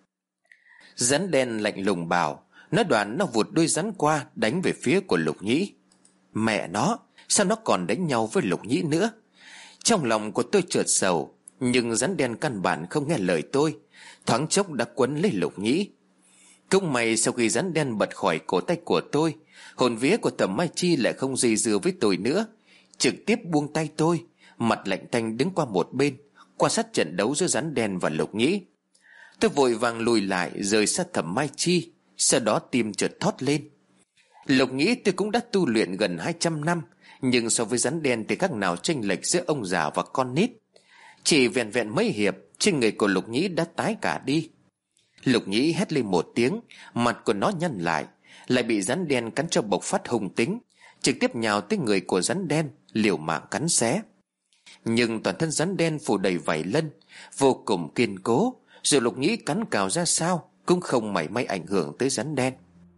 Rắn đen lạnh lùng bảo. Nói đoạn nó vụt đuôi rắn qua, đánh về phía của Lục Nhĩ. Mẹ nó, sao nó còn đánh nhau với Lục Nhĩ nữa? Trong lòng của tôi chợt sầu, nhưng rắn đen căn bản không nghe lời tôi, thoáng chốc đã quấn lấy Lục Nhĩ. Cũng may sau khi rắn đen bật khỏi cổ tay của tôi, hồn vía của Thẩm Mai Chi lại không dây dưa với tôi nữa, trực tiếp buông tay tôi, mặt lạnh tanh đứng qua một bên, quan sát trận đấu giữa rắn đen và Lục Nhĩ. Tôi vội vàng lùi lại rời sát Thẩm Mai Chi, sau đó tim chợt thót lên. Lục Nhĩ tôi cũng đã tu luyện gần hai trăm năm, nhưng so với rắn đen thì khác nào chênh lệch giữa ông già và con nít. Chỉ vẹn vẹn mấy hiệp, trên người của Lục Nhĩ đã tái cả đi. Lục Nhĩ hét lên một tiếng, mặt của nó nhăn lại, lại bị rắn đen cắn cho bộc phát hung tính, trực tiếp nhào tới người của rắn đen, liều mạng cắn xé. Nhưng toàn thân rắn đen phủ đầy vảy lân, vô cùng kiên cố, dù Lục Nhĩ cắn cào ra sao cũng không mảy may ảnh hưởng tới rắn đen.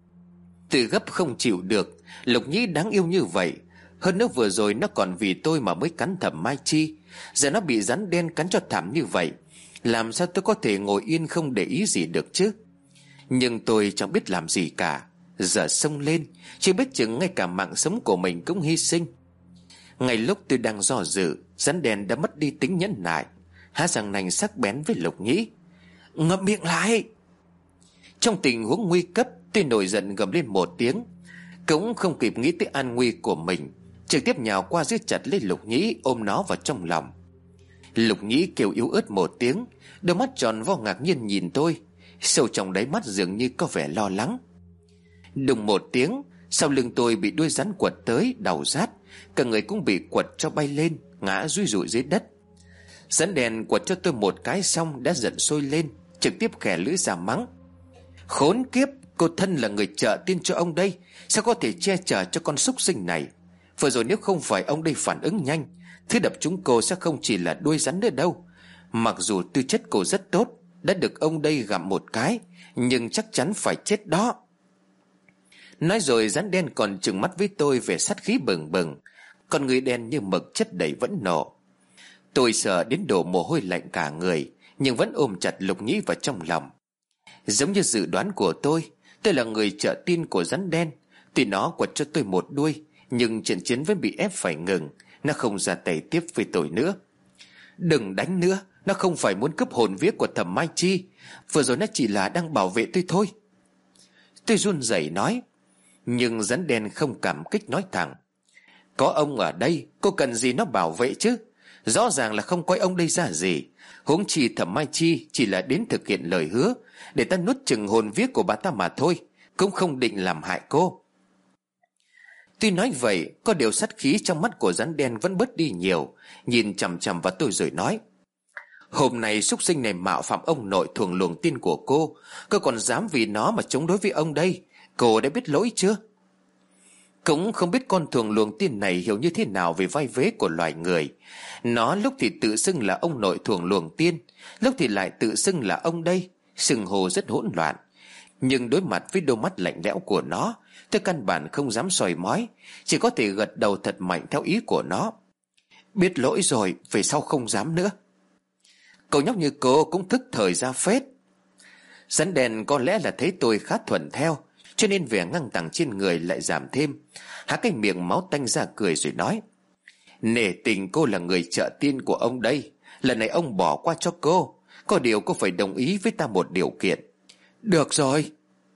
Tự gấp không chịu được, Lục Nhĩ đáng yêu như vậy, hơn nữa vừa rồi nó còn vì tôi mà mới cắn Thẩm Mai Chi, giờ nó bị rắn đen cắn cho thảm như vậy, làm sao tôi có thể ngồi yên không để ý gì được chứ? Nhưng tôi chẳng biết làm gì cả, giờ xông lên, chỉ biết chừng ngay cả mạng sống của mình cũng hy sinh. Ngay lúc tôi đang do dự, rắn đen đã mất đi tính nhẫn nại, há răng nanh sắc bén với Lục Nhĩ. Ngậm miệng lại! Trong tình huống nguy cấp, tôi nổi giận gầm lên một tiếng, cũng không kịp nghĩ tới an nguy của mình, trực tiếp nhào qua giết chặt lấy Lục Nhĩ, ôm nó vào trong lòng. Lục Nhĩ kêu yếu ớt một tiếng, đôi mắt tròn vo ngạc nhiên nhìn tôi, sâu trong đáy mắt dường như có vẻ lo lắng. Đùng một tiếng, sau lưng tôi bị đuôi rắn quật tới, đau rát, cả người cũng bị quật cho bay lên, ngã rúi rụi dưới đất. Rắn đen quật cho tôi một cái xong đã giận sôi lên, trực tiếp khè lưỡi ra mắng. Khốn kiếp, cô thân là người trợ tiên cho ông đây, sao có thể che chở cho con súc sinh này? Vừa rồi nếu không phải ông đây phản ứng nhanh, thứ đập chúng cô sẽ không chỉ là đuôi rắn nữa đâu. Mặc dù tư chất cô rất tốt, đã được ông đây gặm một cái, nhưng chắc chắn phải chết đó. Nói rồi rắn đen còn trừng mắt với tôi về sát khí bừng bừng, con người đen như mực chất đầy vẫn nộ. Tôi sợ đến đổ mồ hôi lạnh cả người, nhưng vẫn ôm chặt Lục Nhĩ vào trong lòng. Giống như dự đoán của tôi, tôi là người trợ tiên của rắn đen. Tuy nó quật cho tôi một đuôi, nhưng trận chiến vẫn bị ép phải ngừng, nó không ra tay tiếp với tôi nữa. Đừng đánh nữa, nó không phải muốn cướp hồn vía của Thẩm Mai Chi, vừa rồi nó chỉ là đang bảo vệ tôi thôi. Tôi run rẩy nói, nhưng rắn đen không cảm kích nói thẳng. Có ông ở đây, cô cần gì nó bảo vệ chứ? Rõ ràng là không coi ông đây ra gì. Huống chi Thẩm Mai Chi chỉ là đến thực hiện lời hứa, để ta nuốt chừng hồn vía của bà ta mà thôi, cũng không định làm hại cô. Tuy nói vậy, có điều sát khí trong mắt của rắn đen vẫn bớt đi nhiều, nhìn chằm chằm vào tôi rồi nói. Hôm nay súc sinh này mạo phạm ông nội thuồng luồng tiên của cô, cô còn dám vì nó mà chống đối với ông đây, cô đã biết lỗi chưa? Cũng không biết con thuồng luồng tiên này hiểu như thế nào về vai vế của loài người. Nó lúc thì tự xưng là ông nội thuồng luồng tiên, lúc thì lại tự xưng là ông đây, xưng hô rất hỗn loạn. Nhưng đối mặt với đôi mắt lạnh lẽo của nó, tôi căn bản không dám soi mói, chỉ có thể gật đầu thật mạnh theo ý của nó. Biết lỗi rồi, về sau không dám nữa. Cậu nhóc như cô cũng thức thời ra phết. Rắn đen có lẽ là thấy tôi khá thuận theo, cho nên vẻ ngăng tàng trên người lại giảm thêm. Há cái miệng máu tanh ra cười rồi nói: Nể tình cô là người trợ tiên của ông đây, lần này ông bỏ qua cho cô. Có điều cô phải đồng ý với ta một điều kiện. Được rồi.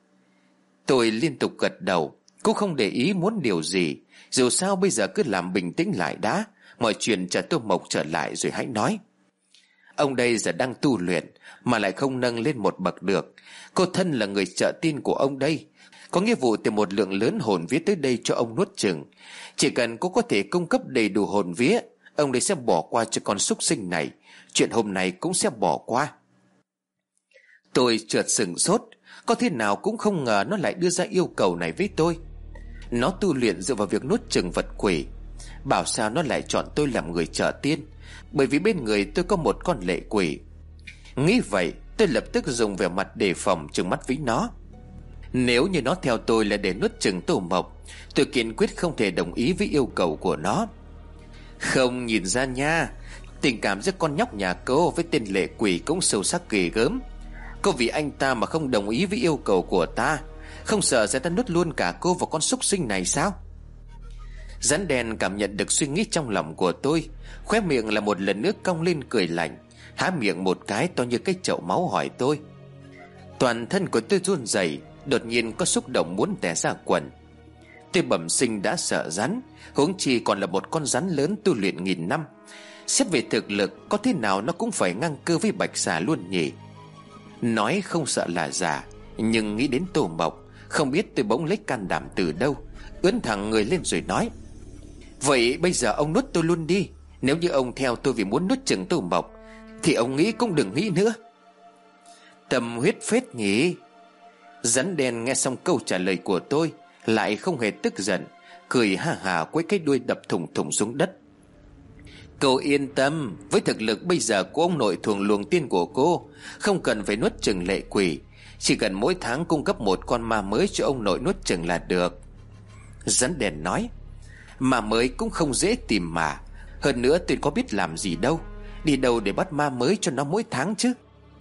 Tôi liên tục gật đầu. Cô không để ý muốn điều gì. Dù sao bây giờ cứ làm bình tĩnh lại đã. Mọi chuyện chờ Tô Mộc trở lại rồi hãy nói. Ông đây giờ đang tu luyện mà lại không nâng lên một bậc được. Cô thân là người trợ tiên của ông đây, có nghĩa vụ tìm một lượng lớn hồn vía tới đây cho ông nuốt chửng. Chỉ cần cô có thể cung cấp đầy đủ hồn vía, ông đây sẽ bỏ qua cho con súc sinh này. Chuyện hôm nay cũng sẽ bỏ qua. Tôi chợt sửng sốt. Có thế nào cũng không ngờ nó lại đưa ra yêu cầu này với tôi. Nó tu luyện dựa vào việc nuốt chửng vật quỷ. Bảo sao nó lại chọn tôi làm người trợ tiên? Bởi vì bên người tôi có một con lệ quỷ. Nghĩ vậy, tôi lập tức dùng vẻ mặt đề phòng trừng mắt với nó. Nếu như nó theo tôi là để nuốt chửng Tô Mộc, tôi kiên quyết không thể đồng ý với yêu cầu của nó. Không nhìn ra nha, tình cảm giữa con nhóc nhà cô với tên lệ quỷ cũng sâu sắc ghê gớm. Cô vì anh ta mà không đồng ý với yêu cầu của ta, không sợ sẽ ta nuốt luôn cả cô vào con súc sinh này sao? Rắn đen cảm nhận được suy nghĩ trong lòng của tôi, khóe miệng là một lần nữa cong lên cười lạnh, há miệng một cái to như cái chậu máu hỏi tôi. Toàn thân của tôi run rẩy, đột nhiên có xúc động muốn tè ra quần. Tôi bẩm sinh đã sợ rắn, huống chi còn là một con rắn lớn tu luyện nghìn năm. Xét về thực lực, có thế nào nó cũng phải ngang cơ với bạch xà luôn nhỉ. Nói không sợ là giả, nhưng nghĩ đến Tô Mộc, không biết tôi bỗng lấy can đảm từ đâu, ưỡn thẳng người lên rồi nói: Vậy bây giờ ông nuốt tôi luôn đi. Nếu như ông theo tôi vì muốn nuốt chửng Tô Mộc, thì ông nghĩ cũng đừng nghĩ nữa. Tâm huyết phết nhỉ. Rắn đen nghe xong câu trả lời của tôi lại không hề tức giận, cười ha hả quấy cái đuôi đập thủng thủng xuống đất. Cô yên tâm, với thực lực bây giờ của ông nội thuồng luồng tiên của cô, không cần phải nuốt chửng lệ quỷ, chỉ cần mỗi tháng cung cấp một con ma mới cho ông nội nuốt chửng là được. Rắn đen nói: Ma mới cũng không dễ tìm mà. Hơn nữa tôi có biết làm gì đâu, đi đâu để bắt ma mới cho nó mỗi tháng chứ.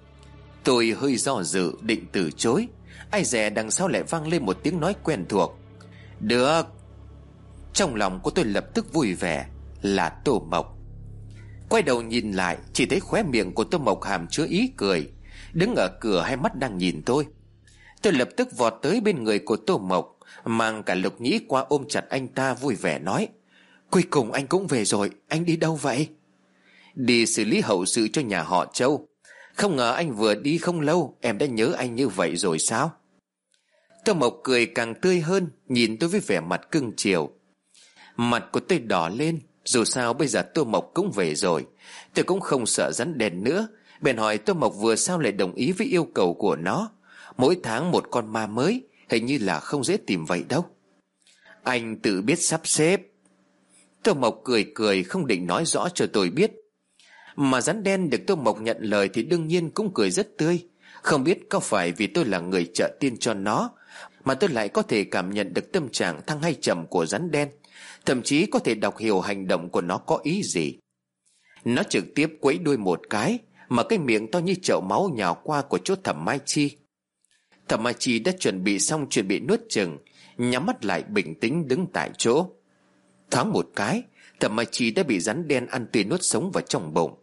Tôi hơi do dự định từ chối, ai dè đằng sau lại vang lên một tiếng nói quen thuộc: Được. Trong lòng của tôi lập tức vui vẻ, là Tô Mộc. Quay đầu nhìn lại, chỉ thấy khóe miệng của Tô Mộc hàm chứa ý cười, đứng ở cửa hai mắt đang nhìn tôi. Tôi lập tức vọt tới bên người của Tô Mộc, mang cả Lục Nhĩ qua ôm chặt anh ta vui vẻ nói: Cuối cùng anh cũng về rồi, anh đi đâu vậy? Đi xử lý hậu sự cho nhà họ Châu. Không ngờ anh vừa đi không lâu, em đã nhớ anh như vậy rồi sao? Tô Mộc cười càng tươi hơn, nhìn tôi với vẻ mặt cưng chiều. Mặt của tôi đỏ lên. Dù sao bây giờ Tô Mộc cũng về rồi, tôi cũng không sợ rắn đen nữa. Bèn hỏi Tô Mộc vừa sao lại đồng ý với yêu cầu của nó. Mỗi tháng một con ma mới, hình như là không dễ tìm vậy đâu. Anh tự biết sắp xếp. Tô Mộc cười cười không định nói rõ cho tôi biết. Mà rắn đen được Tô Mộc nhận lời thì đương nhiên cũng cười rất tươi. Không biết có phải vì tôi là người trợ tiên cho nó mà tôi lại có thể cảm nhận được tâm trạng thăng hay trầm của rắn đen, thậm chí có thể đọc hiểu hành động của nó có ý gì. Nó trực tiếp quẫy đuôi một cái, mà cái miệng to như chậu máu nhào qua của chỗ Thẩm Mai Chi. Thẩm Mai Chi đã chuẩn bị xong chuyện bị nuốt chửng, nhắm mắt lại bình tĩnh đứng tại chỗ. Thoáng một cái, Thẩm Mai Chi đã bị rắn đen ăn tươi nuốt sống vào trong bụng.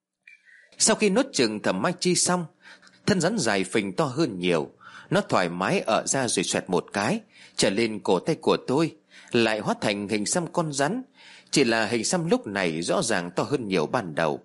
Sau khi nuốt chửng Thẩm Mai Chi xong, thân rắn dài phình to hơn nhiều. Nó thoải mái ở ra rồi xoẹt một cái trở lên cổ tay của tôi, lại hóa thành hình xăm con rắn. Chỉ là hình xăm lúc này rõ ràng to hơn nhiều ban đầu.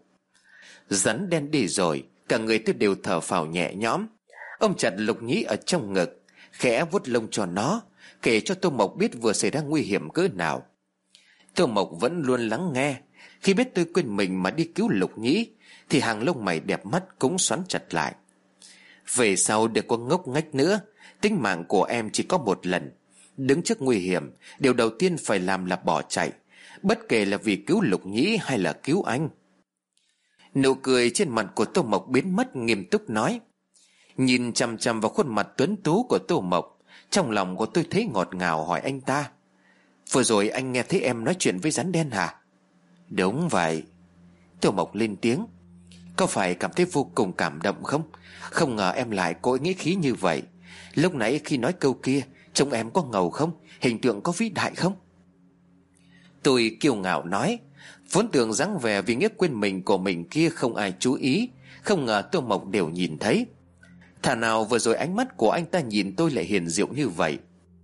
Rắn đen đi rồi, cả người tôi đều thở phào nhẹ nhõm. Ông chặt Lục Nhĩ ở trong ngực, khẽ vuốt lông cho nó, kể cho Tô Mộc biết vừa xảy ra nguy hiểm cỡ nào. Tô Mộc vẫn luôn lắng nghe. Khi biết tôi quên mình mà đi cứu Lục Nhĩ thì hàng lông mày đẹp mắt cũng xoắn chặt lại. Về sau đừng có ngốc nghếch nữa, tính mạng của em chỉ có một lần. Đứng trước nguy hiểm, điều đầu tiên phải làm là bỏ chạy, bất kể là vì cứu Lục Nhĩ hay là cứu anh. Nụ cười trên mặt của Tô Mộc biến mất, nghiêm túc nói: Nhìn chằm chằm vào khuôn mặt tuấn tú của Tô Mộc, trong lòng của tôi thấy ngọt ngào, hỏi anh ta: Vừa rồi anh nghe thấy em nói chuyện với rắn đen hả? Đúng vậy. Tô Mộc lên tiếng: Có phải cảm thấy vô cùng cảm động không? Không ngờ em lại có ý nghĩa khí như vậy. Lúc nãy khi nói câu kia, trông em có ngầu không? Hình tượng có vĩ đại không? Tôi kiêu ngạo nói, vốn tưởng dáng vẻ vì nghĩa quên mình của mình kia không ai chú ý, không ngờ Tô Mộc đều nhìn thấy. Thà nào vừa rồi ánh mắt của anh ta nhìn tôi lại hiền diệu như vậy.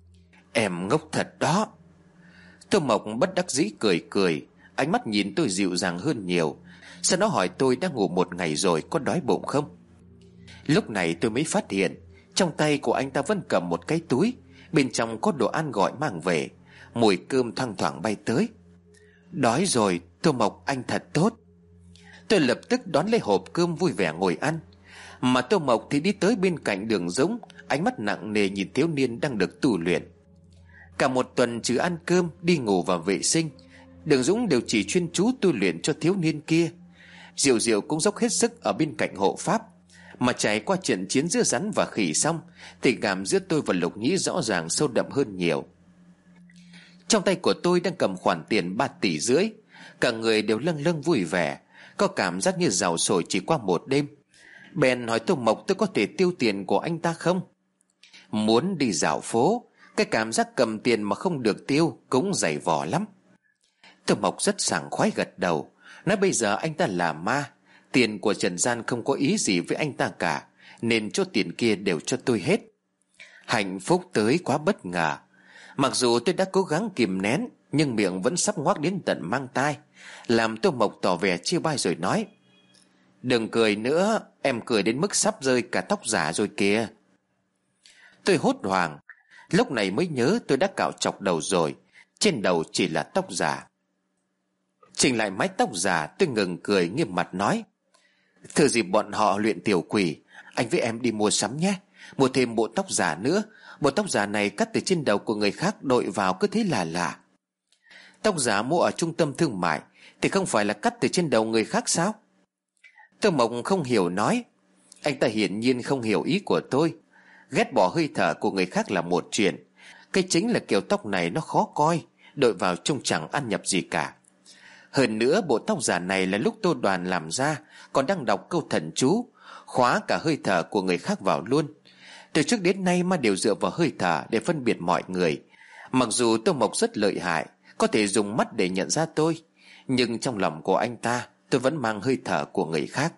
Em ngốc thật đó. Tô Mộc bất đắc dĩ cười cười, ánh mắt nhìn tôi dịu dàng hơn nhiều. Sau đó hỏi tôi đã ngủ một ngày rồi, có đói bụng không? Lúc này tôi mới phát hiện trong tay của anh ta vẫn cầm một cái túi, bên trong có đồ ăn gọi mang về. Mùi cơm thoang thoảng bay tới. Đói rồi, Tô Mộc anh thật tốt. Tôi lập tức đón lấy hộp cơm vui vẻ ngồi ăn. Mà Tô Mộc thì đi tới bên cạnh Đường Dũng, ánh mắt nặng nề nhìn thiếu niên đang được tu luyện. Cả một tuần trừ ăn cơm, đi ngủ và vệ sinh, Đường Dũng đều chỉ chuyên chú tu luyện cho thiếu niên kia. Diệu Diệu cũng dốc hết sức ở bên cạnh hộ pháp. Mà trải qua trận chiến giữa rắn và khỉ xong, tình cảm giữa tôi và Lục Nhĩ rõ ràng sâu đậm hơn nhiều. Trong tay của tôi đang cầm khoản tiền ba tỷ rưỡi. Cả người đều lâng lâng vui vẻ, có cảm giác như giàu sổi chỉ qua một đêm. Bèn hỏi Tô Mộc tôi có thể tiêu tiền của anh ta không? Muốn đi dạo phố, cái cảm giác cầm tiền mà không được tiêu cũng dày vò lắm. Tô Mộc rất sảng khoái gật đầu, nói bây giờ anh ta là ma, tiền của trần gian không có ý gì với anh ta cả, nên chỗ tiền kia đều cho tôi hết. Hạnh phúc tới quá bất ngờ. Mặc dù tôi đã cố gắng kìm nén, nhưng miệng vẫn sắp ngoác đến tận mang tai, làm Tô Mộc tỏ vẻ chia bai rồi nói: Đừng cười nữa, em cười đến mức sắp rơi cả tóc giả rồi kìa. Tôi hốt hoảng, lúc này mới nhớ tôi đã cạo chọc đầu rồi, trên đầu chỉ là tóc giả. Chỉnh lại mái tóc giả, tôi ngừng cười nghiêm mặt nói: Thừa dịp bọn họ luyện tiểu quỷ, anh với em đi mua sắm nhé. Mua thêm bộ tóc giả nữa. Bộ tóc giả này cắt từ trên đầu của người khác đội vào cứ thế là lạ. Tóc giả mua ở trung tâm thương mại thì không phải là cắt từ trên đầu người khác sao? Tô Mộc không hiểu nói. Anh ta hiển nhiên không hiểu ý của tôi. Ghét bỏ hơi thở của người khác là một chuyện, cái chính là kiểu tóc này nó khó coi, đội vào trông chẳng ăn nhập gì cả. Hơn nữa bộ tóc giả này là lúc Tô Đoàn làm ra, còn đang đọc câu thần chú, khóa cả hơi thở của người khác vào luôn. Từ trước đến nay ma đều dựa vào hơi thở để phân biệt mọi người. Mặc dù Tô Mộc rất lợi hại, có thể dùng mắt để nhận ra tôi, nhưng trong lòng của anh ta tôi vẫn mang hơi thở của người khác.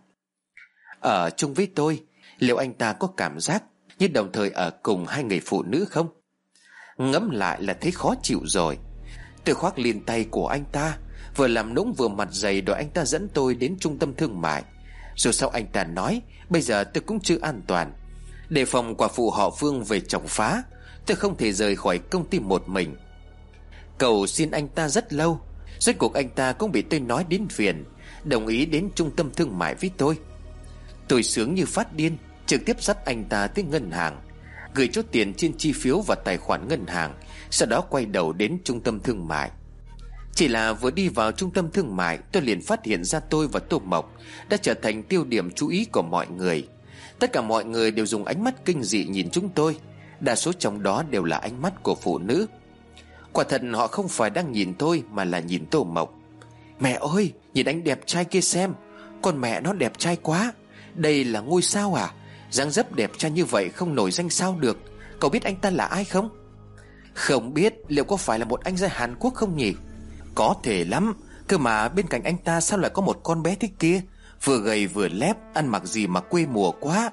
Ở chung với tôi, liệu anh ta có cảm giác như đồng thời ở cùng hai người phụ nữ không? Ngẫm lại là thấy khó chịu rồi. Tôi khoác liền tay của anh ta, vừa làm nũng vừa mặt dày đòi anh ta dẫn tôi đến trung tâm thương mại. Rồi sau anh ta nói bây giờ tôi cũng chưa an toàn, đề phòng quả phụ họ Phương về chọc phá, tôi không thể rời khỏi công ty một mình. Cầu xin anh ta rất lâu, rốt cuộc anh ta cũng bị tôi nói đến phiền, đồng ý đến trung tâm thương mại với tôi. Tôi sướng như phát điên, trực tiếp dắt anh ta tới ngân hàng, gửi chút tiền trên chi phiếu vào tài khoản ngân hàng, sau đó quay đầu đến trung tâm thương mại. Chỉ là vừa đi vào trung tâm thương mại, tôi liền phát hiện ra tôi và Tô Mộc đã trở thành tiêu điểm chú ý của mọi người. Tất cả mọi người đều dùng ánh mắt kinh dị nhìn chúng tôi, đa số trong đó đều là ánh mắt của phụ nữ. Quả thật họ không phải đang nhìn tôi mà là nhìn Tô Mộc. Mẹ ơi, nhìn anh đẹp trai kia xem, con mẹ nó đẹp trai quá. Đây là ngôi sao à? Dáng dấp đẹp trai như vậy không nổi danh sao được. Cậu biết anh ta là ai không? Không biết, liệu có phải là một anh giai Hàn Quốc không nhỉ? Có thể lắm, cơ mà bên cạnh anh ta sao lại có một con bé thế kia, vừa gầy vừa lép, ăn mặc gì mà quê mùa quá.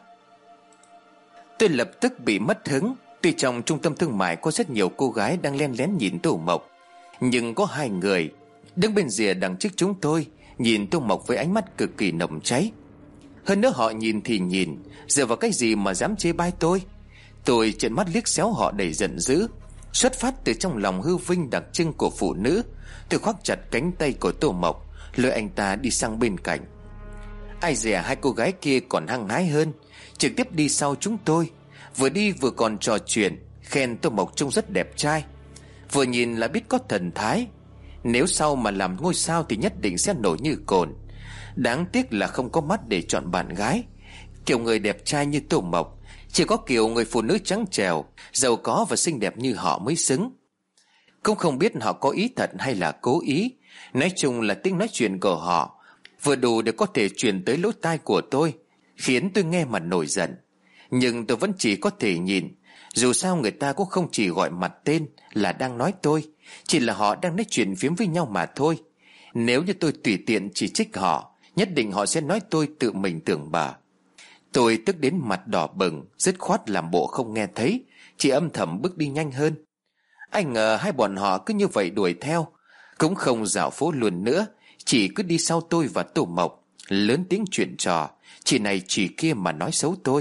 Tôi lập tức bị mất hứng. Tuy trong trung tâm thương mại có rất nhiều cô gái đang len lén nhìn Tô Mộc, nhưng có hai người đứng bên rìa đằng trước chúng tôi nhìn Tô Mộc với ánh mắt cực kỳ nồng cháy. Hơn nữa họ nhìn thì nhìn, dựa vào cái gì mà dám chê bai tôi? Tôi trợn mắt liếc xéo họ đầy giận dữ. Xuất phát từ trong lòng hư vinh đặc trưng của phụ nữ, tôi khoác chặt cánh tay của Tô Mộc, lôi anh ta đi sang bên cạnh. Ai dè hai cô gái kia còn hăng hái hơn, trực tiếp đi sau chúng tôi, vừa đi vừa còn trò chuyện, khen Tô Mộc trông rất đẹp trai, vừa nhìn là biết có thần thái. Nếu sau mà làm ngôi sao thì nhất định sẽ nổi như cồn. Đáng tiếc là không có mắt để chọn bạn gái. Kiểu người đẹp trai như Tô Mộc Chỉ có kiểu người phụ nữ trắng trẻo, giàu có và xinh đẹp như họ mới xứng. Cũng không biết họ có ý thật hay là cố ý. Nói chung là tiếng nói chuyện của họ vừa đủ để có thể truyền tới lỗ tai của tôi, khiến tôi nghe mà nổi giận. Nhưng tôi vẫn chỉ có thể nhìn. Dù sao người ta cũng không chỉ gọi mặt tên là đang nói tôi, chỉ là họ đang nói chuyện phiếm với nhau mà thôi. Nếu như tôi tùy tiện chỉ trích họ, nhất định họ sẽ nói tôi tự mình tưởng bở. Tôi tức đến mặt đỏ bừng, dứt khoát làm bộ không nghe thấy, chỉ âm thầm bước đi nhanh hơn. Ai ngờ hai bọn họ cứ như vậy đuổi theo, cũng không dạo phố luôn nữa, chỉ cứ đi sau tôi và Tô Mộc, lớn tiếng chuyện trò, chỉ này chỉ kia mà nói xấu tôi.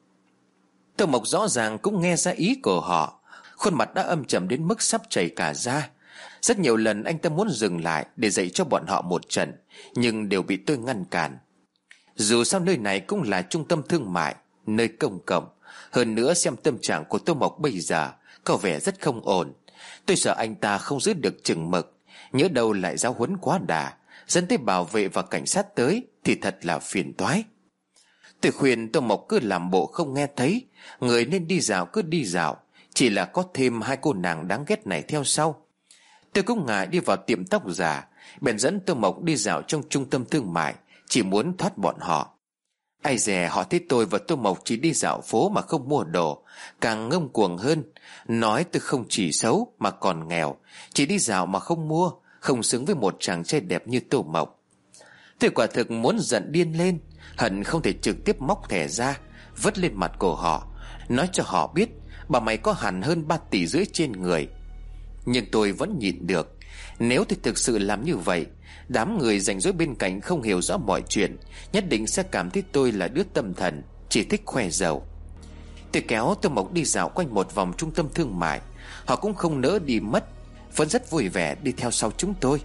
Tô Mộc rõ ràng cũng nghe ra ý của họ, khuôn mặt đã âm trầm đến mức sắp chảy cả ra. Rất nhiều lần anh ta muốn dừng lại để dạy cho bọn họ một trận, nhưng đều bị tôi ngăn cản. Dù sao nơi này cũng là trung tâm thương mại, nơi công cộng, hơn nữa xem tâm trạng của Tô Mộc bây giờ có vẻ rất không ổn. Tôi sợ anh ta không giữ được chừng mực, nhớ đâu lại giáo huấn quá đà, dẫn tới bảo vệ và cảnh sát tới thì thật là phiền toái. Tôi khuyên Tô Mộc cứ làm bộ không nghe thấy, người nên đi dạo cứ đi dạo, chỉ là có thêm hai cô nàng đáng ghét này theo sau. Tôi cũng ngại đi vào tiệm tóc giả, bèn dẫn Tô Mộc đi dạo trong trung tâm thương mại, chỉ muốn thoát bọn họ. Ai dè họ thấy tôi và Tô Mộc chỉ đi dạo phố mà không mua đồ, càng ngông cuồng hơn, nói tôi không chỉ xấu mà còn nghèo, chỉ đi dạo mà không mua, không xứng với một chàng trai đẹp như Tô Mộc. Tôi quả thực muốn giận điên lên, hận không thể trực tiếp móc thẻ ra, vứt lên mặt của họ, nói cho họ biết bà mày có hẳn hơn ba tỷ rưỡi trên người. Nhưng tôi vẫn nhịn được. Nếu tôi thực sự làm như vậy, đám người rảnh rỗi bên cạnh không hiểu rõ mọi chuyện, nhất định sẽ cảm thấy tôi là đứa tâm thần, chỉ thích khoe giàu. Tôi kéo Tô Mộc đi dạo quanh một vòng trung tâm thương mại, họ cũng không nỡ đi mất, vẫn rất vui vẻ đi theo sau chúng tôi.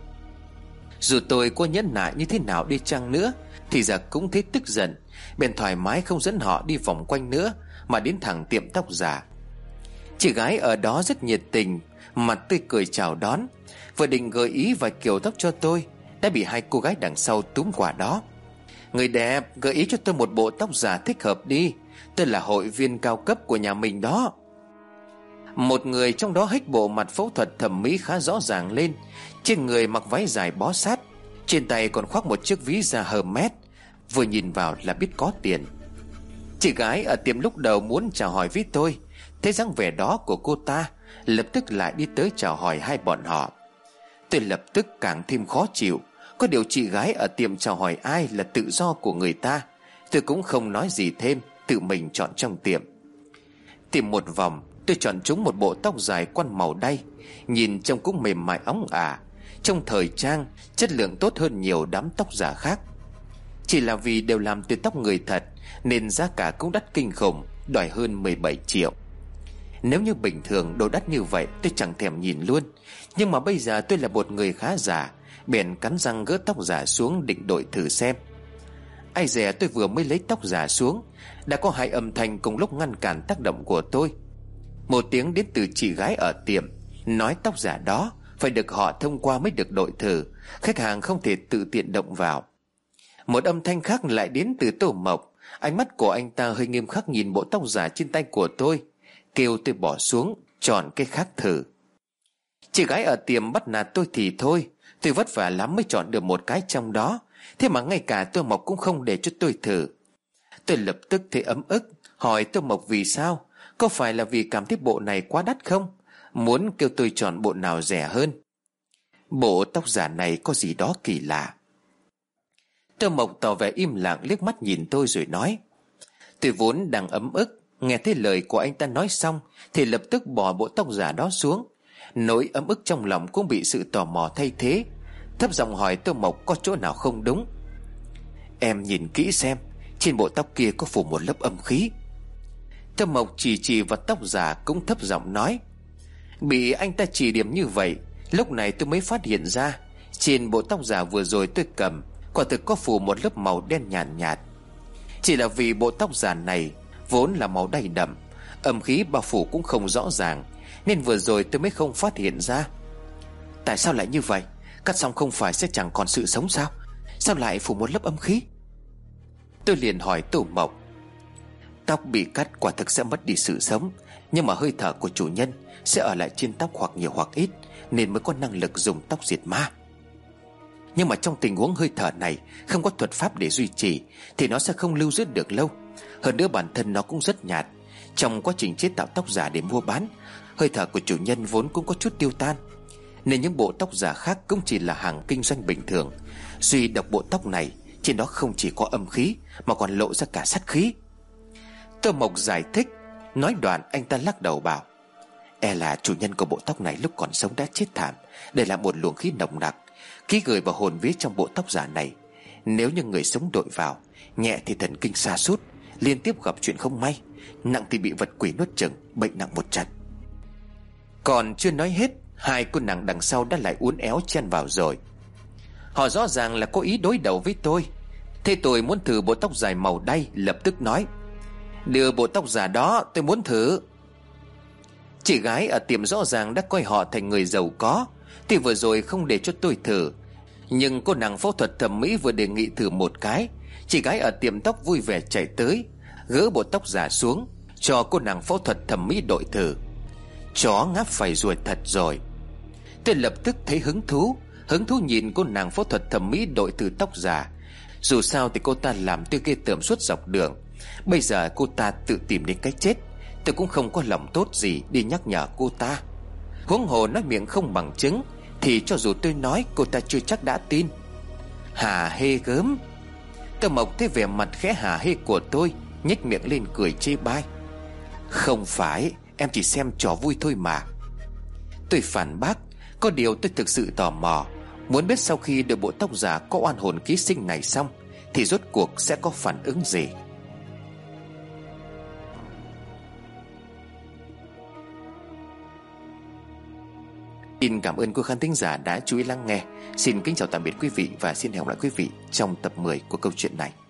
Dù tôi có nhẫn nại như thế nào đi chăng nữa thì giờ cũng thấy tức giận, bèn thoải mái không dẫn họ đi vòng quanh nữa mà đến thẳng tiệm tóc giả. Chị gái ở đó rất nhiệt tình, mặt tươi cười chào đón, vừa định gợi ý vài kiểu tóc cho tôi đã bị hai cô gái đằng sau túm quả đó. Người đẹp, gợi ý cho tôi một bộ tóc giả thích hợp đi, tôi là hội viên cao cấp của nhà mình đó. Một người trong đó hếch bộ mặt phẫu thuật thẩm mỹ khá rõ ràng lên, trên người mặc váy dài bó sát, trên tay còn khoác một chiếc ví da Hermes, vừa nhìn vào là biết có tiền. Chị gái ở tiệm lúc đầu muốn chào hỏi với tôi, thấy dáng vẻ đó của cô ta, lập tức lại đi tới chào hỏi hai bọn họ. Tôi lập tức càng thêm khó chịu. Có điều chị gái ở tiệm chào hỏi ai là tự do của người ta, tôi cũng không nói gì thêm, tự mình chọn trong tiệm. Tìm một vòng, tôi chọn chúng một bộ tóc dài quăn màu đay, nhìn trông cũng mềm mại óng ả, trong thời trang, chất lượng tốt hơn nhiều đám tóc giả khác. Chỉ là vì đều làm từ tóc người thật nên giá cả cũng đắt kinh khủng, đòi hơn mười bảy triệu. Nếu như bình thường đồ đắt như vậy tôi chẳng thèm nhìn luôn, nhưng mà bây giờ tôi là một người khá giả, bèn cắn răng gỡ tóc giả xuống định đội thử xem. Ai dè tôi vừa mới lấy tóc giả xuống, đã có hai âm thanh cùng lúc ngăn cản tác động của tôi. Một tiếng đến từ chị gái ở tiệm, nói tóc giả đó phải được họ thông qua mới được đội thử, khách hàng không thể tự tiện động vào. Một âm thanh khác lại đến từ Tô Mộc, ánh mắt của anh ta hơi nghiêm khắc nhìn bộ tóc giả trên tay của tôi, kêu tôi bỏ xuống, chọn cái khác thử. Chị gái ở tiệm bắt nạt tôi thì thôi, tôi vất vả lắm mới chọn được một cái trong đó, thế mà ngay cả Tô Mộc cũng không để cho tôi thử. Tôi lập tức thấy ấm ức, hỏi Tô Mộc vì sao, có phải là vì cảm thấy bộ này quá đắt không, muốn kêu tôi chọn bộ nào rẻ hơn. Bộ tóc giả này có gì đó kỳ lạ. Tô Mộc tỏ vẻ im lặng, liếc mắt nhìn tôi rồi nói. Tôi vốn đang ấm ức, nghe thấy lời của anh ta nói xong thì lập tức bỏ bộ tóc giả đó xuống. Nỗi ấm ức trong lòng cũng bị sự tò mò thay thế, thấp giọng hỏi Tô Mộc có chỗ nào không đúng. Em nhìn kỹ xem, trên bộ tóc kia có phủ một lớp âm khí. Tô Mộc chỉ chỉ vào tóc giả cũng thấp giọng nói. Bị anh ta chỉ điểm như vậy, lúc này tôi mới phát hiện ra trên bộ tóc giả vừa rồi tôi cầm quả thực có phủ một lớp màu đen nhàn nhạt, nhạt. Chỉ là vì bộ tóc giả này vốn là màu đay đậm, âm khí bao phủ cũng không rõ ràng, nên vừa rồi tôi mới không phát hiện ra. Tại sao lại như vậy? Cắt xong không phải sẽ chẳng còn sự sống sao? Sao lại phủ một lớp âm khí? Tôi liền hỏi Tô Mộc. Tóc bị cắt quả thực sẽ mất đi sự sống, nhưng mà hơi thở của chủ nhân sẽ ở lại trên tóc hoặc nhiều hoặc ít, nên mới có năng lực dùng tóc diệt ma. Nhưng mà trong tình huống hơi thở này không có thuật pháp để duy trì thì nó sẽ không lưu giữ được lâu. Hơn nữa bản thân nó cũng rất nhạt. Trong quá trình chế tạo tóc giả để mua bán, hơi thở của chủ nhân vốn cũng có chút tiêu tan, nên những bộ tóc giả khác cũng chỉ là hàng kinh doanh bình thường. Duy độc bộ tóc này, trên đó không chỉ có âm khí mà còn lộ ra cả sát khí. Tô Mộc giải thích. Nói đoạn anh ta lắc đầu bảo: E là chủ nhân của bộ tóc này lúc còn sống đã chết thảm, để lại một luồng khí nồng nặc, ký gửi vào hồn vía trong bộ tóc giả này. Nếu như người sống đội vào, nhẹ thì thần kinh sa sút, liên tiếp gặp chuyện không may, nặng thì bị vật quỷ nuốt chửng, bệnh nặng một trận. Còn chưa nói hết, hai cô nàng đằng sau đã lại uốn éo chen vào rồi. Họ rõ ràng là có ý đối đầu với tôi. Thế tôi muốn thử bộ tóc dài màu đay, lập tức nói: Đưa bộ tóc giả đó, tôi muốn thử. Chị gái ở tiệm rõ ràng đã coi họ thành người giàu có, thì vừa rồi không để cho tôi thử. Nhưng cô nàng phẫu thuật thẩm mỹ vừa đề nghị thử một cái, chị gái ở tiệm tóc vui vẻ chạy tới, gỡ bộ tóc giả xuống, cho cô nàng phẫu thuật thẩm mỹ đội thử. Chó ngáp phải ruồi thật rồi. Tôi lập tức thấy hứng thú, hứng thú nhìn cô nàng phẫu thuật thẩm mỹ đội thử tóc giả. Dù sao thì cô ta làm tôi ghê tởm suốt dọc đường. Bây giờ cô ta tự tìm đến cái chết, tôi cũng không có lòng tốt gì đi nhắc nhở cô ta. Huống hồ nói miệng không bằng chứng, thì cho dù tôi nói cô ta chưa chắc đã tin. Hà hê gớm. Tô Mộc thấy vẻ mặt khẽ hà hê của tôi, nhếch miệng lên cười chê bai: Không phải, em chỉ xem trò vui thôi mà. Tôi phản bác: Có điều tôi thực sự tò mò, muốn biết sau khi được bộ tóc giả có oan hồn ký sinh này xong thì rốt cuộc sẽ có phản ứng gì. Xin cảm ơn quý khán thính giả đã chú ý lắng nghe. Xin kính chào tạm biệt quý vị và xin hẹn gặp lại quý vị trong tập mười của câu chuyện này.